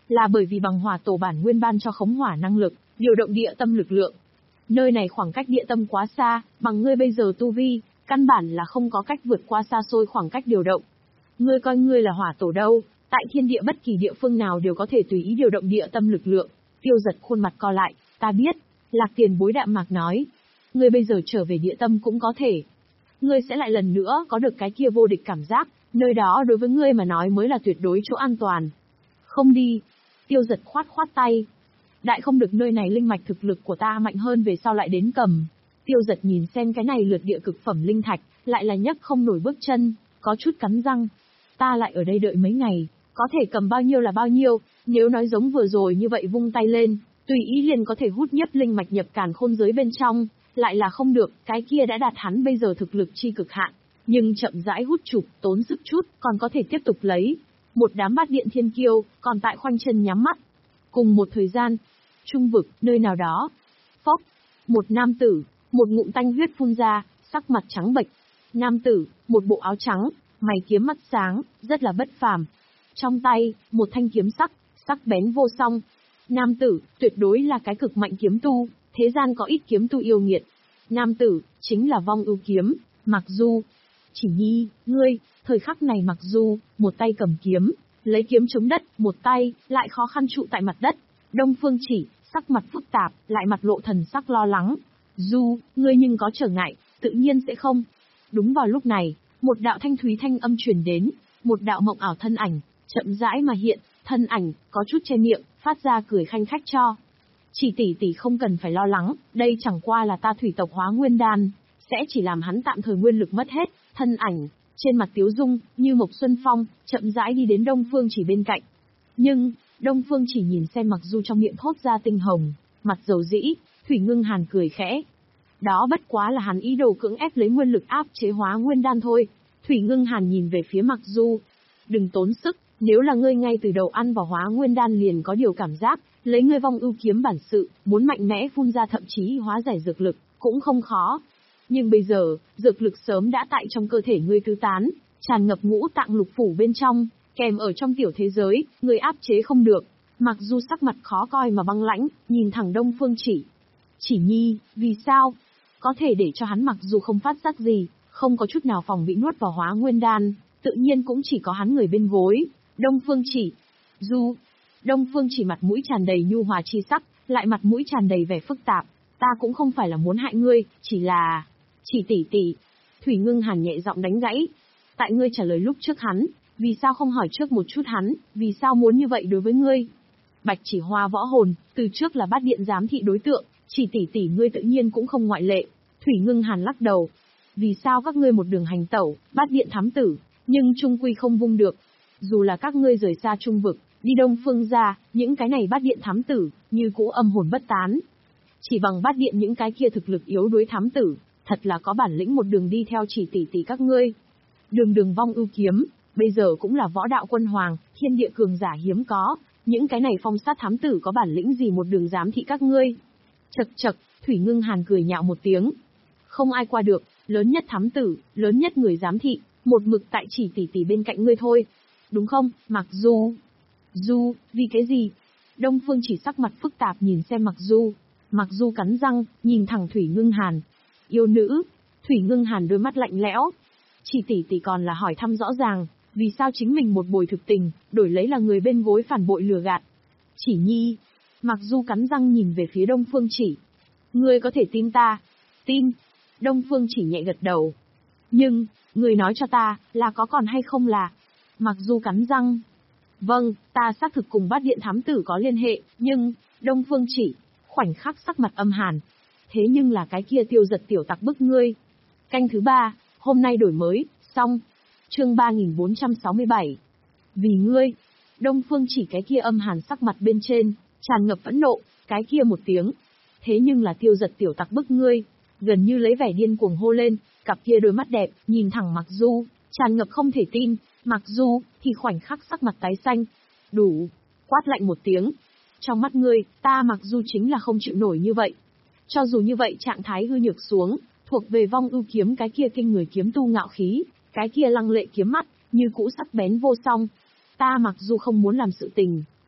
là bởi vì bằng hỏa tổ bản nguyên ban cho khống hỏa năng lực, điều động địa tâm lực lượng. Nơi này khoảng cách địa tâm quá xa, bằng ngươi bây giờ tu vi, căn bản là không có cách vượt qua xa xôi khoảng cách điều động. Ngươi coi ngươi là hỏa tổ đâu, tại thiên địa bất kỳ địa phương nào đều có thể tùy ý điều động địa tâm lực lượng. Tiêu Giật khuôn mặt co lại, ta biết, Lạc Tiền Bối đạm mạc nói. Ngươi bây giờ trở về địa tâm cũng có thể. Ngươi sẽ lại lần nữa có được cái kia vô địch cảm giác, nơi đó đối với ngươi mà nói mới là tuyệt đối chỗ an toàn. Không đi. Tiêu Giật khoát khoát tay. Đại không được nơi này linh mạch thực lực của ta mạnh hơn về sau lại đến cầm. Tiêu Giật nhìn xem cái này lượt địa cực phẩm linh thạch, lại là nhấc không nổi bước chân, có chút cắn răng. Ta lại ở đây đợi mấy ngày, có thể cầm bao nhiêu là bao nhiêu, nếu nói giống vừa rồi như vậy vung tay lên, tùy ý liền có thể hút nhất linh mạch nhập càn khôn giới bên trong, lại là không được, cái kia đã đạt hắn bây giờ thực lực chi cực hạn, nhưng chậm rãi hút chụp, tốn sức chút, còn có thể tiếp tục lấy. Một đám bát điện thiên kiêu, còn tại khoanh chân nhắm mắt. Cùng một thời gian, trung vực, nơi nào đó. Phốc, một nam tử, một ngụm tanh huyết phun ra, sắc mặt trắng bệch. Nam tử, một bộ áo trắng, mày kiếm mắt sáng, rất là bất phàm. Trong tay, một thanh kiếm sắc, sắc bén vô song. Nam tử, tuyệt đối là cái cực mạnh kiếm tu, thế gian có ít kiếm tu yêu nghiệt. Nam tử, chính là Vong Ưu Kiếm, Mặc Du. Chỉ Nhi, ngươi, thời khắc này Mặc Du, một tay cầm kiếm, lấy kiếm chống đất, một tay, lại khó khăn trụ tại mặt đất. Đông Phương Chỉ, sắc mặt phức tạp, lại mặt lộ thần sắc lo lắng. Du, ngươi nhưng có trở ngại, tự nhiên sẽ không. Đúng vào lúc này, một đạo thanh thúy thanh âm truyền đến, một đạo mộng ảo thân ảnh, chậm rãi mà hiện, thân ảnh, có chút che miệng, phát ra cười khanh khách cho. Chỉ tỷ tỷ không cần phải lo lắng, đây chẳng qua là ta thủy tộc hóa nguyên đan, sẽ chỉ làm hắn tạm thời nguyên lực mất hết, thân ảnh, trên mặt tiếu dung, như Mộc Xuân Phong, chậm rãi đi đến Đông Phương Chỉ bên cạnh. Nhưng, Đông Phương Chỉ nhìn xem Mặc Du trong miệng thốt ra tinh hồng, mặt dầu dĩ, Thủy Ngưng Hàn cười khẽ. Đó bất quá là hắn ý đồ cưỡng ép lấy nguyên lực áp chế hóa nguyên đan thôi. Thủy Ngưng Hàn nhìn về phía Mặc Du. Đừng tốn sức, nếu là ngươi ngay từ đầu ăn vào hóa nguyên đan liền có điều cảm giác, lấy ngươi Vong Ưu Kiếm bản sự, muốn mạnh mẽ phun ra thậm chí hóa giải dược lực, cũng không khó. Nhưng bây giờ, dược lực sớm đã tại trong cơ thể ngươi tứ tán, tràn ngập ngũ tạng lục phủ bên trong, kèm ở trong tiểu thế giới, ngươi áp chế không được. Mặc Du sắc mặt khó coi mà băng lãnh, nhìn thẳng Đông Phương Chỉ. Chỉ Nhi, vì sao? Có thể để cho hắn Mặc dù không phát giác gì, không có chút nào phòng bị nuốt vào hóa nguyên đan, tự nhiên cũng chỉ có hắn người bên gối. Đông Phương Chỉ. Du. Đông Phương Chỉ mặt mũi tràn đầy nhu hòa chi sắc, lại mặt mũi tràn đầy vẻ phức tạp. Ta cũng không phải là muốn hại ngươi, chỉ là... Chỉ tỷ tỷ. Thủy Ngưng Hàn nhẹ giọng đánh gãy. Tại ngươi trả lời lúc trước hắn, vì sao không hỏi trước một chút hắn, vì sao muốn như vậy đối với ngươi? Bạch Chỉ Hoa võ hồn, từ trước là bát điện giám thị đối tượng, Chỉ tỷ tỷ ngươi tự nhiên cũng không ngoại lệ. Thủy Ngưng Hàn lắc đầu. Vì sao các ngươi một đường hành tẩu, bát điện thám tử, nhưng trung quy không vung được? Dù là các ngươi rời xa trung vực, đi Đông Phương ra, những cái này bát điện thám tử, như cũ âm hồn bất tán. Chỉ bằng bát điện những cái kia thực lực yếu đuối thám tử, thật là có bản lĩnh một đường đi theo Chỉ tỷ tỷ các ngươi. Đường đường Vong Ưu Kiếm, bây giờ cũng là võ đạo quân hoàng, thiên địa cường giả hiếm có, những cái này phong sát thám tử có bản lĩnh gì một đường giám thị các ngươi? Chậc chậc, Thủy Ngưng Hàn cười nhạo một tiếng. Không ai qua được, lớn nhất thám tử, lớn nhất người giám thị, một mực tại Chỉ tỷ tỷ bên cạnh ngươi thôi. Đúng không, Mặc Du? Du, vì cái gì? Đông Phương Chỉ sắc mặt phức tạp nhìn xem Mặc Du. Mặc Du cắn răng, nhìn thẳng Thủy Ngưng Hàn. Yêu nữ. Thủy Ngưng Hàn đôi mắt lạnh lẽo. Chỉ tỷ tỷ còn là hỏi thăm rõ ràng, vì sao chính mình một bồi thực tình, đổi lấy là người bên gối phản bội lừa gạt. Chỉ Nhi. Mặc Du cắn răng nhìn về phía Đông Phương Chỉ. Ngươi có thể tin ta? Tin. Đông Phương Chỉ nhẹ gật đầu. Nhưng, ngươi nói cho ta, là có còn hay không là? Mặc Du cắn răng. Vâng, ta xác thực cùng bát điện thám tử có liên hệ, nhưng, Đông Phương Chỉ, khoảnh khắc sắc mặt âm hàn. Thế nhưng là cái kia Tiêu Giật tiểu tặc bức ngươi. Canh thứ ba, hôm nay đổi mới, xong. Chương ba nghìn bốn trăm sáu mươi bảy. Vì ngươi. Đông Phương Chỉ cái kia âm hàn sắc mặt bên trên, tràn ngập phẫn nộ, cái kia một tiếng. Thế nhưng là Tiêu Giật tiểu tặc bức ngươi. Gần như lấy vẻ điên cuồng hô lên, cặp kia đôi mắt đẹp, nhìn thẳng Mặc Du, tràn ngập không thể tin. Mặc Du, thì khoảnh khắc sắc mặt tái xanh. Đủ. Quát lạnh một tiếng. Trong mắt ngươi, ta Mặc Du chính là không chịu nổi như vậy. Cho dù như vậy trạng thái hư nhược xuống, thuộc về Vong Ưu Kiếm cái kia kinh người kiếm tu ngạo khí, cái kia lăng lệ kiếm mắt, như cũ sắc bén vô song. Ta Mặc Du không muốn làm sự tình,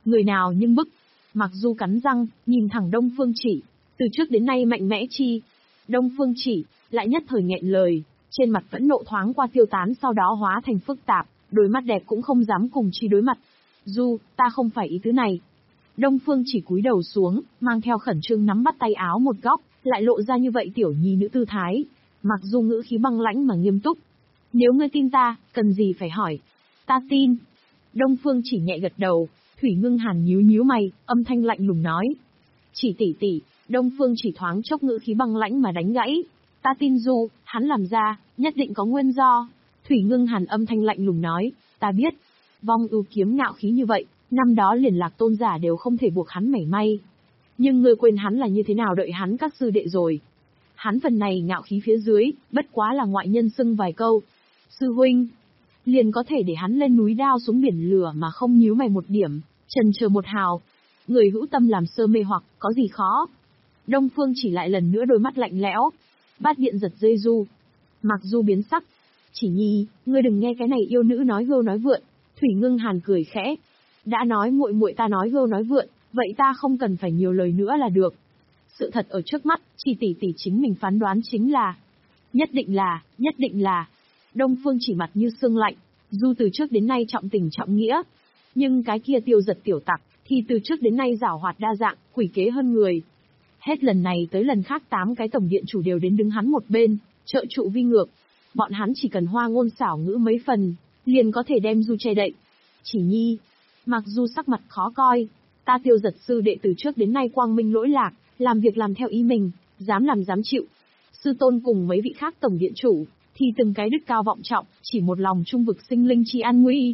Người nào nhưng bức. Mặc Du cắn răng, nhìn thẳng Đông Phương Chỉ. Từ trước đến nay mạnh mẽ chi. Đông Phương Chỉ, lại nhất thời nghẹn lời. Trên mặt phẫn nộ thoáng qua tiêu tán sau đó hóa thành phức tạp. Đôi mắt đẹp cũng không dám cùng chi đối mặt. Du, ta không phải ý tứ này. Đông Phương Chỉ cúi đầu xuống, mang theo khẩn trương nắm bắt tay áo một góc, lại lộ ra như vậy tiểu nhi nữ tư thái. Mặc Du ngữ khí băng lãnh mà nghiêm túc. Nếu ngươi tin ta, cần gì phải hỏi. Ta tin. Đông Phương Chỉ nhẹ gật đầu, Thủy Ngưng Hàn nhíu nhíu mày, âm thanh lạnh lùng nói. Chỉ tỷ tỷ, Đông Phương Chỉ thoáng chốc ngữ khí băng lãnh mà đánh gãy. Ta tin Du, hắn làm ra, nhất định có nguyên do. Thủy Ngưng Hàn âm thanh lạnh lùng nói, ta biết. Vong Ưu Kiếm ngạo khí như vậy, năm đó liền Lạc tôn giả đều không thể buộc hắn mảy may. Nhưng ngươi quên hắn là như thế nào đợi hắn các sư đệ rồi. Hắn phần này ngạo khí phía dưới, bất quá là ngoại nhân xưng vài câu. Sư huynh, liền có thể để hắn lên núi đao xuống biển lửa mà không nhíu mày một điểm, chần chờ một hào. Người hữu tâm làm sơ mê hoặc, có gì khó. Đông Phương Chỉ lại lần nữa đôi mắt lạnh lẽo. Bát điện giật dây Du. Mặc Du biến sắc. Chỉ nhi, ngươi đừng nghe cái này yêu nữ nói gâu nói vượn. Thủy Ngưng Hàn cười khẽ. Đã nói muội muội ta nói gâu nói vượn, vậy ta không cần phải nhiều lời nữa là được. Sự thật ở trước mắt, chỉ tỷ tỷ chính mình phán đoán chính là. Nhất định là, nhất định là. Đông Phương Chỉ mặt như xương lạnh. Du từ trước đến nay trọng tình trọng nghĩa. Nhưng cái kia Tiêu Giật tiểu tặc, thì từ trước đến nay giảo hoạt đa dạng, quỷ kế hơn người. Hết lần này tới lần khác tám cái tổng điện chủ đều đến đứng hắn một bên, trợ trụ vi ngược. Bọn hắn chỉ cần hoa ngôn xảo ngữ mấy phần, liền có thể đem Du che đậy. Chỉ nhi, Mặc Du sắc mặt khó coi. Ta Tiêu Giật sư đệ từ trước đến nay quang minh lỗi lạc, làm việc làm theo ý mình, dám làm dám chịu. Sư tôn cùng mấy vị khác tổng điện chủ, thì từng cái đức cao vọng trọng, chỉ một lòng trung vực sinh linh chi an nguy.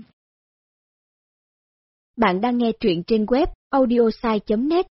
Bạn đang nghe truyện trên web audiosai chấm net.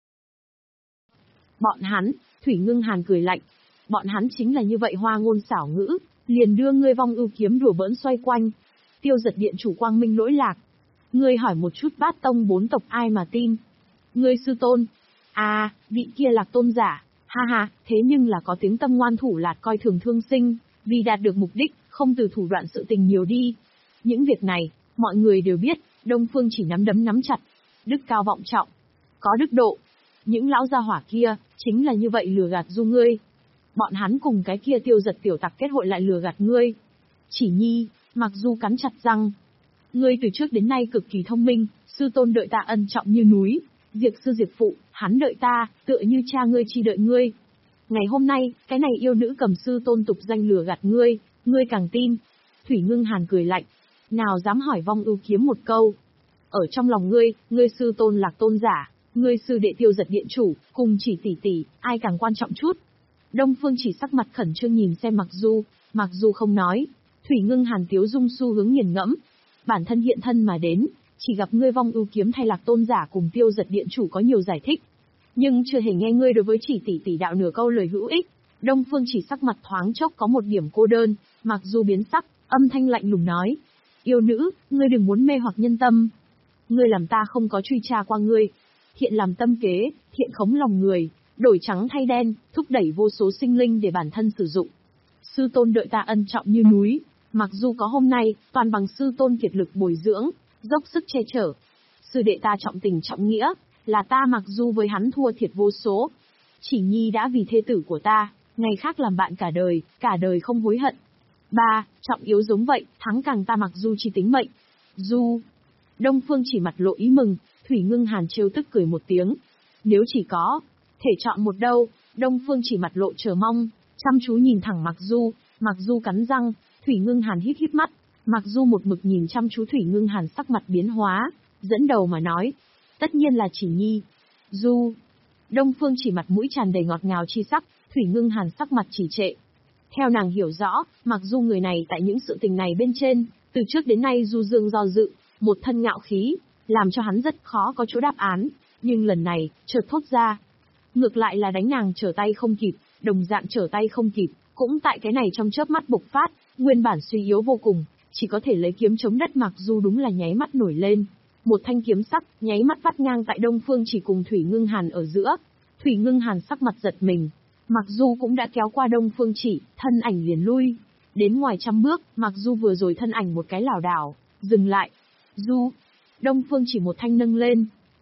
Bọn hắn, Thủy Ngưng Hàn cười lạnh. Bọn hắn chính là như vậy hoa ngôn xảo ngữ, liền đưa ngươi Vong Ưu Kiếm đùa bỡn xoay quanh. Tiêu Giật điện chủ quang minh lỗi lạc. Ngươi hỏi một chút Bát tông bốn tộc ai mà tin? Ngươi sư tôn. À, vị kia Lạc tôn giả. Ha ha, thế nhưng là có tiếng tâm ngoan thủ lạt coi thường thương sinh, vì đạt được mục đích, không từ thủ đoạn sự tình nhiều đi. Những việc này, mọi người đều biết, Đông Phương Chỉ nắm đấm nắm chặt. Đức cao vọng trọng, có đức độ. Những lão gia hỏa kia, chính là như vậy lừa gạt Du ngươi. Bọn hắn cùng cái kia Tiêu Giật tiểu tặc kết hội lại lừa gạt ngươi. Chỉ nhi, Mặc Du cắn chặt răng. Ngươi từ trước đến nay cực kỳ thông minh, sư tôn đợi ta ân trọng như núi. Việc sư diệt phụ, hắn đợi ta, tựa như cha ngươi chi đợi ngươi. Ngày hôm nay, cái này yêu nữ cầm sư tôn tục danh lừa gạt ngươi, ngươi càng tin. Thủy Ngưng Hàn cười lạnh. Nào dám hỏi Vong Ưu Kiếm một câu. Ở trong lòng ngươi, ngươi sư tôn Lạc tôn giả, ngươi sư đệ Tiêu Giật điện chủ, cùng Chỉ tỷ tỷ, ai càng quan trọng chút. Đông Phương Chỉ sắc mặt khẩn trương nhìn xem Mặc Du, Mặc Du không nói. Thủy Ngưng Hàn tiếu dung xu hướng nghiền ngẫm. Bản thân hiện thân mà đến, chỉ gặp ngươi Vong Ưu Kiếm thay Lạc tôn giả cùng Tiêu Giật điện chủ có nhiều giải thích. Nhưng chưa hề nghe ngươi đối với Chỉ tỷ tỷ đạo nửa câu lời hữu ích. Đông Phương Chỉ sắc mặt thoáng chốc có một điểm cô đơn, Mặc Du biến sắc, âm thanh lạnh lùng nói. Yêu nữ, ngươi đừng muốn mê hoặc nhân tâm. Ngươi làm ta không có truy tra qua ngươi. Thiện làm tâm kế, thiện khống lòng người, đổi trắng thay đen, thúc đẩy vô số sinh linh để bản thân sử dụng. Sư tôn đợi ta ân trọng như núi, mặc dù có hôm nay, toàn bằng sư tôn kiệt lực bồi dưỡng, dốc sức che chở. Sư đệ ta trọng tình trọng nghĩa, là ta mặc dù với hắn thua thiệt vô số. Chỉ nhi đã vì thê tử của ta, ngày khác làm bạn cả đời, cả đời không hối hận. Ba, trọng yếu giống vậy, thắng càng ta mặc dù chi tính mệnh. Du. Đông Phương Chỉ mặt lộ ý mừng, Thủy Ngưng Hàn trêu tức cười một tiếng. Nếu chỉ có thể chọn một đâu, Đông Phương Chỉ mặt lộ chờ mong, chăm chú nhìn thẳng Mặc Du, Mặc Du cắn răng, Thủy Ngưng Hàn hít hít mắt, Mặc Du một mực nhìn chăm chú Thủy Ngưng Hàn sắc mặt biến hóa, dẫn đầu mà nói, tất nhiên là Chỉ nhi. Du. Đông Phương Chỉ mặt mũi tràn đầy ngọt ngào chi sắc, Thủy Ngưng Hàn sắc mặt chỉ trệ. Theo nàng hiểu rõ, Mặc Du người này tại những sự tình này bên trên, từ trước đến nay du dương do dự, một thân ngạo khí, làm cho hắn rất khó có chỗ đáp án, nhưng lần này, chợt thốt ra. Ngược lại là đánh nàng trở tay không kịp, đồng dạng trở tay không kịp, cũng tại cái này trong chớp mắt bộc phát, nguyên bản suy yếu vô cùng, chỉ có thể lấy kiếm chống đất Mặc Du đúng là nháy mắt nổi lên. Một thanh kiếm sắc, nháy mắt vắt ngang tại Đông Phương Chỉ cùng Thủy Ngưng Hàn ở giữa. Thủy Ngưng Hàn sắc mặt giật mình. Mặc Du cũng đã kéo qua Đông Phương Chỉ, thân ảnh liền lui. Đến ngoài trăm bước, Mặc Du vừa rồi thân ảnh một cái lảo đảo, dừng lại. Du. Đông Phương Chỉ một thanh nâng lên,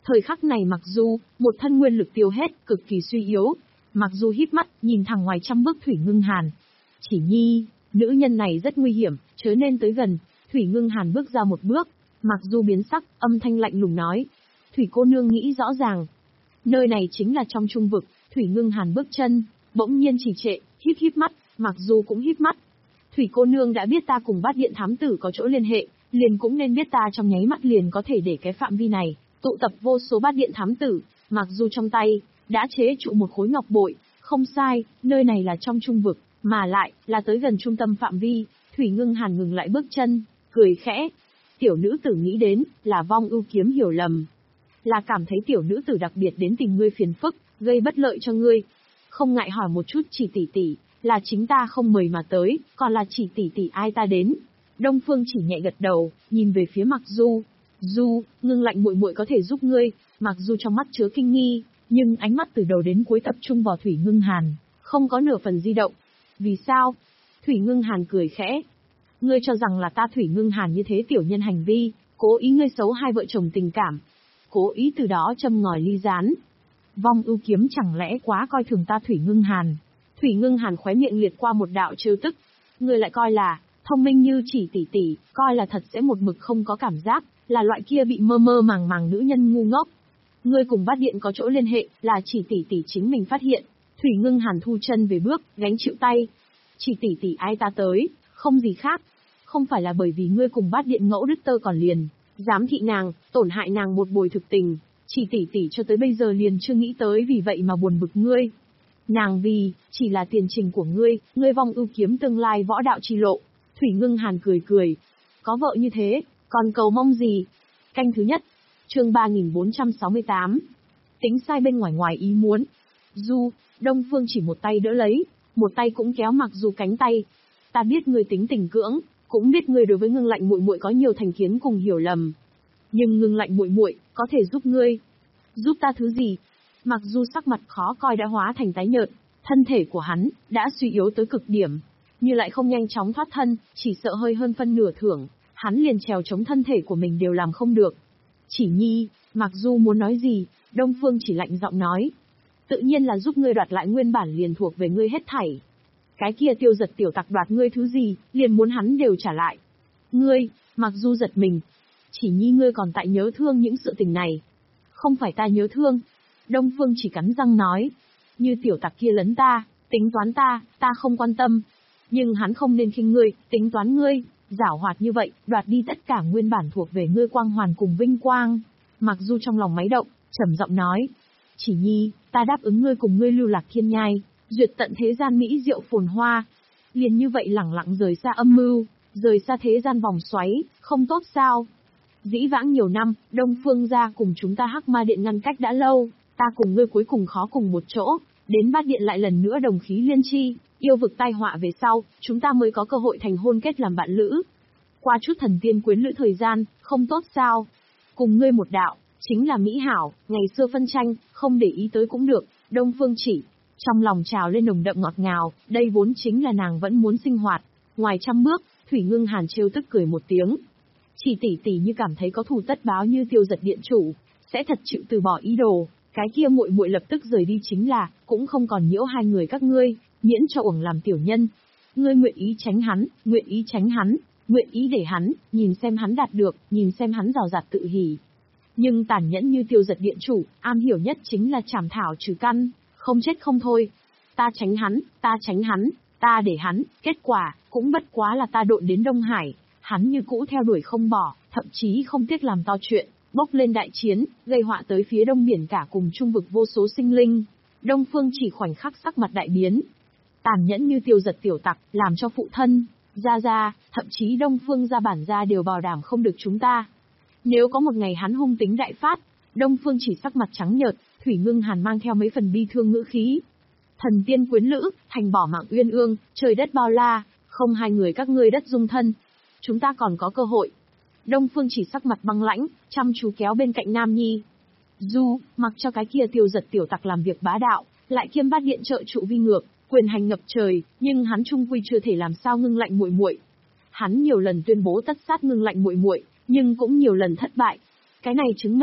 Thời khắc này Mặc Du, một thân nguyên lực tiêu hết, cực kỳ suy yếu. Mặc Du híp mắt, nhìn thẳng ngoài trăm bước Thủy Ngưng Hàn. Chỉ Nhi, nữ nhân này rất nguy hiểm, chớ nên tới gần. Thủy Ngưng Hàn bước ra một bước. Mặc Du biến sắc, âm thanh lạnh lùng nói. Thủy cô nương nghĩ rõ ràng. Nơi này chính là trong trung vực. Thủy Ngưng Hàn bước chân, bỗng nhiên trì trệ, híp híp mắt. Mặc Du cũng híp mắt. Thủy cô nương đã biết ta cùng Bát Điện thám tử có chỗ liên hệ, liền cũng nên biết ta trong nháy mắt liền có thể để cái phạm vi này tụ tập vô số Bát Điện thám tử. Mặc dù trong tay đã chế trụ một khối ngọc bội, không sai, nơi này là trong trung vực, mà lại là tới gần trung tâm phạm vi. Thủy Ngưng Hàn ngừng lại bước chân, cười khẽ. Tiểu nữ tử nghĩ đến là Vong Ưu Kiếm hiểu lầm, là cảm thấy tiểu nữ tử đặc biệt đến tìm ngươi phiền phức, gây bất lợi cho ngươi. Không ngại hỏi một chút Chỉ tỷ tỷ, là chính ta không mời mà tới, còn là Chỉ tỷ tỷ ai ta đến? Đông Phương Chỉ nhẹ gật đầu, nhìn về phía Mặc Du. Du, Ngưng Lạnh muội muội có thể giúp ngươi. Mặc Du trong mắt chứa kinh nghi, nhưng ánh mắt từ đầu đến cuối tập trung vào Thủy Ngưng Hàn, không có nửa phần di động. Vì sao? Thủy Ngưng Hàn cười khẽ. Ngươi cho rằng là ta Thủy Ngưng Hàn như thế tiểu nhân hành vi, cố ý ngươi xấu hai vợ chồng tình cảm, cố ý từ đó châm ngòi ly gián. Vong Ưu Kiếm chẳng lẽ quá coi thường ta Thủy Ngưng Hàn? Thủy Ngưng Hàn khóe miệng liệt qua một đạo trêu tức. Ngươi lại coi là thông minh như Chỉ tỷ tỷ, coi là thật sẽ một mực không có cảm giác, là loại kia bị mơ mơ màng màng nữ nhân ngu ngốc. Ngươi cùng Bát Điện có chỗ liên hệ, là Chỉ tỷ tỷ chính mình phát hiện. Thủy Ngưng Hàn thu chân về bước, gánh chịu tay. Chỉ tỷ tỷ ai ta tới, không gì khác. Không phải là bởi vì ngươi cùng Bát Điện ngẫu đứt tơ còn liền, giám thị nàng, tổn hại nàng một bồi thực tình. Chỉ tỷ tỷ cho tới bây giờ liền chưa nghĩ tới vì vậy mà buồn bực ngươi. Nàng vì, chỉ là tiền trình của ngươi, ngươi Vong Ưu Kiếm tương lai võ đạo chi lộ. Thủy Ngưng Hàn cười cười. Có vợ như thế, còn cầu mong gì? Canh thứ nhất. Chương ba nghìn bốn trăm sáu mươi tám. Tính sai bên ngoài ngoài ý muốn. Du, Đông Phương Chỉ một tay đỡ lấy, một tay cũng kéo Mặc Du cánh tay. Ta biết ngươi tính tình cưỡng, cũng biết ngươi đối với Ngưng Lạnh muội muội có nhiều thành kiến cùng hiểu lầm. Nhưng Ngưng Lạnh muội muội có thể giúp ngươi. Giúp ta thứ gì? Mặc Du sắc mặt khó coi đã hóa thành tái nhợt, thân thể của hắn đã suy yếu tới cực điểm, như lại không nhanh chóng thoát thân, chỉ sợ hơi hơn phân nửa thưởng, hắn liền trèo chống thân thể của mình đều làm không được. Chỉ Nhi, Mặc Du muốn nói gì, Đông Phương Chỉ lạnh giọng nói. Tự nhiên là giúp ngươi đoạt lại nguyên bản liền thuộc về ngươi hết thảy. Cái kia Tiêu Giật tiểu tặc đoạt ngươi thứ gì, liền muốn hắn đều trả lại. Ngươi, Mặc Du giật mình. Chỉ Nhi ngươi còn tại nhớ thương những sự tình này. Không phải ta nhớ thương. Đông Phương Chỉ cắn răng nói. Như tiểu tặc kia lấn ta, tính toán ta, ta không quan tâm. Nhưng hắn không nên khinh ngươi, tính toán ngươi, giảo hoạt như vậy, đoạt đi tất cả nguyên bản thuộc về ngươi quang hoàn cùng vinh quang. Mặc Du trong lòng máy động, trầm giọng nói. Chỉ Nhi, ta đáp ứng ngươi cùng ngươi lưu lạc thiên nhai, duyệt tận thế gian mỹ diệu phồn hoa. Liền như vậy lẳng lặng rời xa âm mưu, rời xa thế gian vòng xoáy, không tốt sao? Dĩ vãng nhiều năm, Đông Phương gia cùng chúng ta Hắc Ma Điện ngăn cách đã lâu, ta cùng ngươi cuối cùng khó cùng một chỗ, đến Bát Điện lại lần nữa đồng khí liên chi, yêu vực tai họa về sau, chúng ta mới có cơ hội thành hôn kết làm bạn lữ. Qua chút thần tiên quyến lữ thời gian, không tốt sao? Cùng ngươi một đạo, chính là mỹ hảo, ngày xưa phân tranh, không để ý tới cũng được. Đông Phương Chỉ, trong lòng trào lên nồng đậm ngọt ngào, đây vốn chính là nàng vẫn muốn sinh hoạt. Ngoài trăm bước, Thủy Ngưng Hàn trêu tức cười một tiếng. Chỉ tỷ tỷ như cảm thấy có thù tất báo như Tiêu Giật điện chủ, sẽ thật chịu từ bỏ ý đồ, cái kia muội muội lập tức rời đi chính là, cũng không còn nhiễu hai người các ngươi, miễn cho uổng làm tiểu nhân. Ngươi nguyện ý tránh hắn, nguyện ý tránh hắn, nguyện ý để hắn, nhìn xem hắn đạt được, nhìn xem hắn rào rạt tự hỉ. Nhưng tàn nhẫn như Tiêu Giật điện chủ, am hiểu nhất chính là chảm thảo trừ căn, không chết không thôi. Ta tránh hắn, ta tránh hắn, ta để hắn, kết quả, cũng bất quá là ta độn đến Đông Hải, hắn như cũ theo đuổi không bỏ, thậm chí không tiếc làm to chuyện, bốc lên đại chiến, gây họa tới phía đông biển cả cùng trung vực vô số sinh linh. Đông Phương Chỉ khoảnh khắc sắc mặt đại biến. Tàn nhẫn như Tiêu Giật tiểu tặc, làm cho phụ thân, gia gia, thậm chí Đông Phương gia bản gia đều bảo đảm không được chúng ta. Nếu có một ngày hắn hung tính đại phát, Đông Phương Chỉ sắc mặt trắng nhợt, Thủy Ngưng Hàn mang theo mấy phần bi thương ngữ khí. Thần tiên quyến lữ, thành bỏ mạng uyên ương, trời đất bao la, không hai người các ngươi đất dung thân. Chúng ta còn có cơ hội. Đông Phương Chỉ sắc mặt băng lãnh, chăm chú kéo bên cạnh Nam Nhi. Du, mặc cho cái kia Tiêu Giật tiểu tặc làm việc bá đạo, lại kiêm Bát Điện trợ trụ vi ngược, quyền hành ngập trời, nhưng hắn chung quy chưa thể làm sao Ngưng Lạnh muội muội. Hắn nhiều lần tuyên bố tất sát Ngưng Lạnh muội muội, nhưng cũng nhiều lần thất bại. Cái này chứng minh,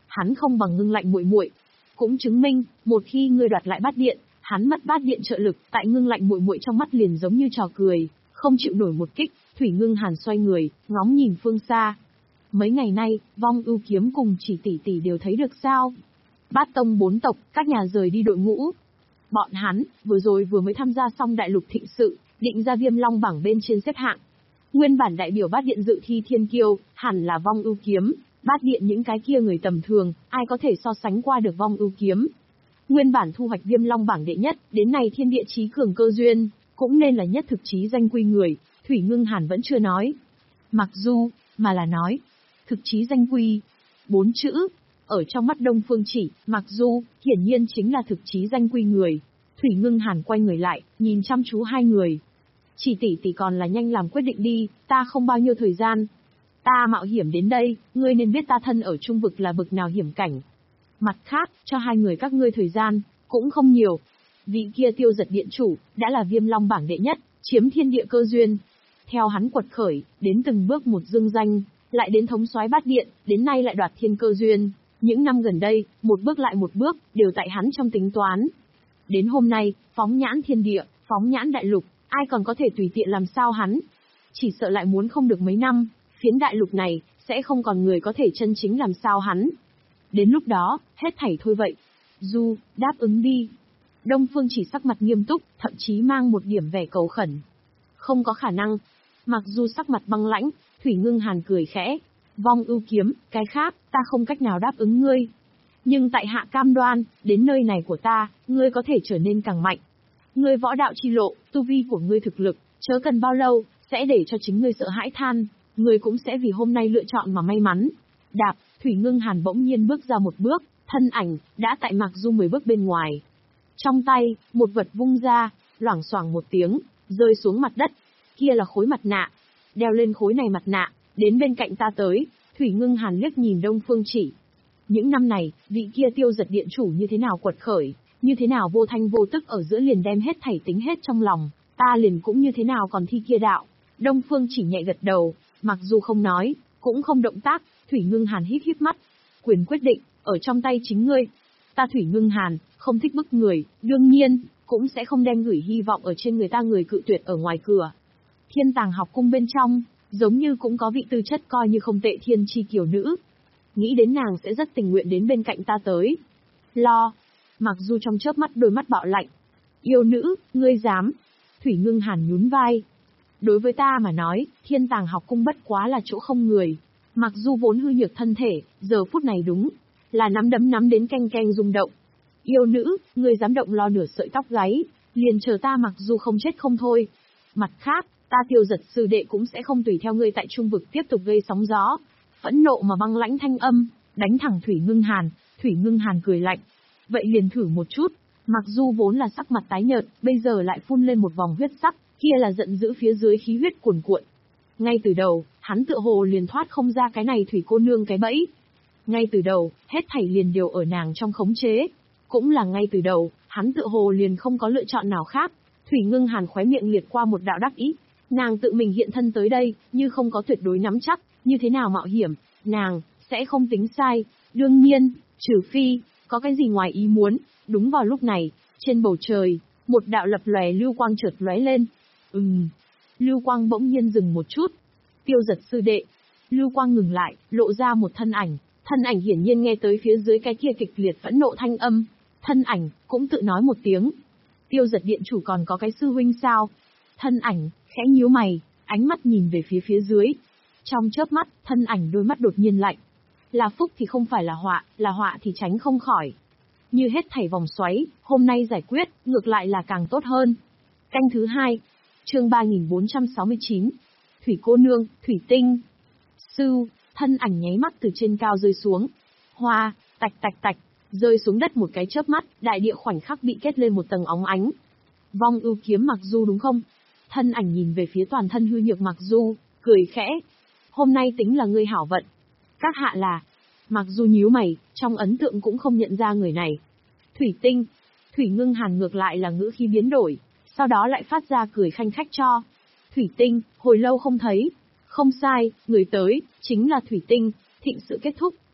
hắn không bằng ngưng lạnh muội muội. Cũng chứng minh, một khi ngươi đoạt lại bát điện, hắn mất bát điện trợ lực, tại ngưng lạnh muội muội trong mắt liền giống như trò cười, không chịu nổi một kích. Thủy Ngưng Hàn xoay người, ngóng nhìn phương xa. Mấy ngày nay, Vong Ưu Kiếm cùng Chỉ tỷ tỷ đều thấy được sao? Bát tông bốn tộc, các nhà rời đi đội ngũ. Bọn hắn, vừa rồi vừa mới tham gia xong đại lục thịnh sự, định ra Viêm Long bảng bên trên xếp hạng. Nguyên bản đại biểu bát điện dự thi thiên kiêu, hẳn là Vong Ưu Kiếm, bát điện những cái kia người tầm thường, ai có thể so sánh qua được Vong Ưu Kiếm. Nguyên bản thu hoạch Viêm Long bảng đệ nhất, đến này thiên địa chí cường cơ duyên, cũng nên là nhất thực chí danh quy người, Thủy Ngưng Hàn vẫn chưa nói. Mặc dù, mà là nói, thực chí danh quy. Bốn chữ, ở trong mắt Đông Phương Chỉ, mặc dù, hiển nhiên chính là thực chí danh quy người. Thủy Ngưng Hàn quay người lại, nhìn chăm chú hai người. Chỉ tỷ tỷ còn là nhanh làm quyết định đi, ta không bao nhiêu thời gian. Ta mạo hiểm đến đây, ngươi nên biết ta thân ở trung vực là bực nào hiểm cảnh. Mặt khác, cho hai người các ngươi thời gian, cũng không nhiều. Vị kia Tiêu Giật điện chủ, đã là Viêm Long bảng đệ nhất, chiếm thiên địa cơ duyên. Theo hắn quật khởi, đến từng bước một dương danh, lại đến thống soái bát điện, đến nay lại đoạt thiên cơ duyên. Những năm gần đây, một bước lại một bước, đều tại hắn trong tính toán. Đến hôm nay, phóng nhãn thiên địa, phóng nhãn đại lục, ai còn có thể tùy tiện làm sao hắn. Chỉ sợ lại muốn không được mấy năm, phiến đại lục này, sẽ không còn người có thể chân chính làm sao hắn. Đến lúc đó, hết thảy thôi vậy. Du, đáp ứng đi. Đông Phương Chỉ sắc mặt nghiêm túc, thậm chí mang một điểm vẻ cầu khẩn. Không có khả năng. Mặc dù sắc mặt băng lãnh, Thủy Ngưng Hàn cười khẽ. Vong Ưu Kiếm, cái khác, ta không cách nào đáp ứng ngươi. Nhưng tại hạ cam đoan, đến nơi này của ta, ngươi có thể trở nên càng mạnh. Ngươi võ đạo chi lộ, tu vi của ngươi thực lực, chớ cần bao lâu, sẽ để cho chính ngươi sợ hãi than, ngươi cũng sẽ vì hôm nay lựa chọn mà may mắn. Đạp, Thủy Ngưng Hàn bỗng nhiên bước ra một bước, thân ảnh, đã tại Mặc Du mười bước bên ngoài. Trong tay, một vật vung ra, loảng xoảng một tiếng, rơi xuống mặt đất. Kia là khối mặt nạ. Đeo lên khối này mặt nạ, đến bên cạnh ta tới. Thủy Ngưng Hàn liếc nhìn Đông Phương Chỉ. Những năm này, vị kia Tiêu Giật điện chủ như thế nào quật khởi, như thế nào vô thanh vô tức ở giữa liền đem hết thảy tính hết trong lòng, ta liền cũng như thế nào còn thi kia đạo. Đông Phương Chỉ nhẹ gật đầu, mặc dù không nói, cũng không động tác. Thủy Ngưng Hàn híp híp mắt. Quyền quyết định, ở trong tay chính ngươi. Ta Thủy Ngưng Hàn, không thích bức người, đương nhiên, cũng sẽ không đem gửi hy vọng ở trên người ta người cự tuyệt ở ngoài cửa. Thiên Tàng học cung bên trong, giống như cũng có vị tư chất coi như không tệ thiên chi kiều nữ. Nghĩ đến nàng sẽ rất tình nguyện đến bên cạnh ta tới. Lo. Mặc dù trong chớp mắt đôi mắt bạo lạnh. Yêu nữ, ngươi dám. Thủy Ngưng Hàn nhún vai. Đối với ta mà nói, Thiên Tàng học cung bất quá là chỗ không người. Mặc dù vốn hư nhược thân thể, giờ phút này đúng là nắm đấm nắm đến canh canh rung động. Yêu nữ, ngươi dám động lo nửa sợi tóc gáy, liền chờ ta mặc dù không chết không thôi. Mặt khác, ta Tiêu Giật sư đệ cũng sẽ không tùy theo ngươi tại trung vực tiếp tục gây sóng gió. Phẫn nộ mà băng lãnh thanh âm, đánh thẳng Thủy Ngưng Hàn. Thủy Ngưng Hàn cười lạnh. Vậy liền thử một chút. Mặc dù vốn là sắc mặt tái nhợt, bây giờ lại phun lên một vòng huyết sắc, kia là giận dữ phía dưới khí huyết cuồn cuộn. Ngay từ đầu, hắn tựa hồ liền thoát không ra cái này Thủy cô nương cái bẫy. Ngay từ đầu, hết thảy liền đều ở nàng trong khống chế. Cũng là ngay từ đầu, hắn tựa hồ liền không có lựa chọn nào khác. Thủy Ngưng Hàn khóe miệng liệt qua một đạo đắc ý. Nàng tự mình hiện thân tới đây, như không có tuyệt đối nắm chắc, như thế nào mạo hiểm, nàng sẽ không tính sai. Đương nhiên, trừ phi có cái gì ngoài ý muốn. Đúng vào lúc này, trên bầu trời, một đạo lập lòe lưu quang chợt lóe lên. Ừm. Lưu quang bỗng nhiên dừng một chút. Tiêu Giật sư đệ. Lưu quang ngừng lại, lộ ra một thân ảnh. Thân ảnh hiển nhiên nghe tới phía dưới cái kia kịch liệt phẫn nộ thanh âm. Thân ảnh cũng tự nói một tiếng. Tiêu Giật điện chủ còn có cái sư huynh sao? Thân ảnh khẽ nhíu mày, ánh mắt nhìn về phía phía dưới. Trong chớp mắt, thân ảnh đôi mắt đột nhiên lạnh. Là phúc thì không phải là họa, là họa thì tránh không khỏi. Như hết thảy vòng xoáy, hôm nay giải quyết, ngược lại là càng tốt hơn. Canh thứ hai, chương ba nghìn bốn trăm sáu mươi chín. Thủy cô nương, thủy tinh. Sư, thân ảnh nháy mắt từ trên cao rơi xuống. Hoa, tạch tạch tạch, rơi xuống đất một cái chớp mắt, đại địa khoảnh khắc bị kết lên một tầng óng ánh. Vong Ưu Kiếm Mặc Du đúng không? Thân ảnh nhìn về phía toàn thân hư nhược Mặc Du, cười khẽ. Hôm nay tính là ngươi hảo vận. Các hạ là... Mặc Du nhíu mày, trong ấn tượng cũng không nhận ra người này. Thủy tinh. Thủy Ngưng Hàn ngược lại là ngữ khí biến đổi, sau đó lại phát ra cười khanh khách cho. Thủy tinh, hồi lâu không thấy. Không sai, người tới, chính là Thủy tinh. Thịnh sự kết thúc,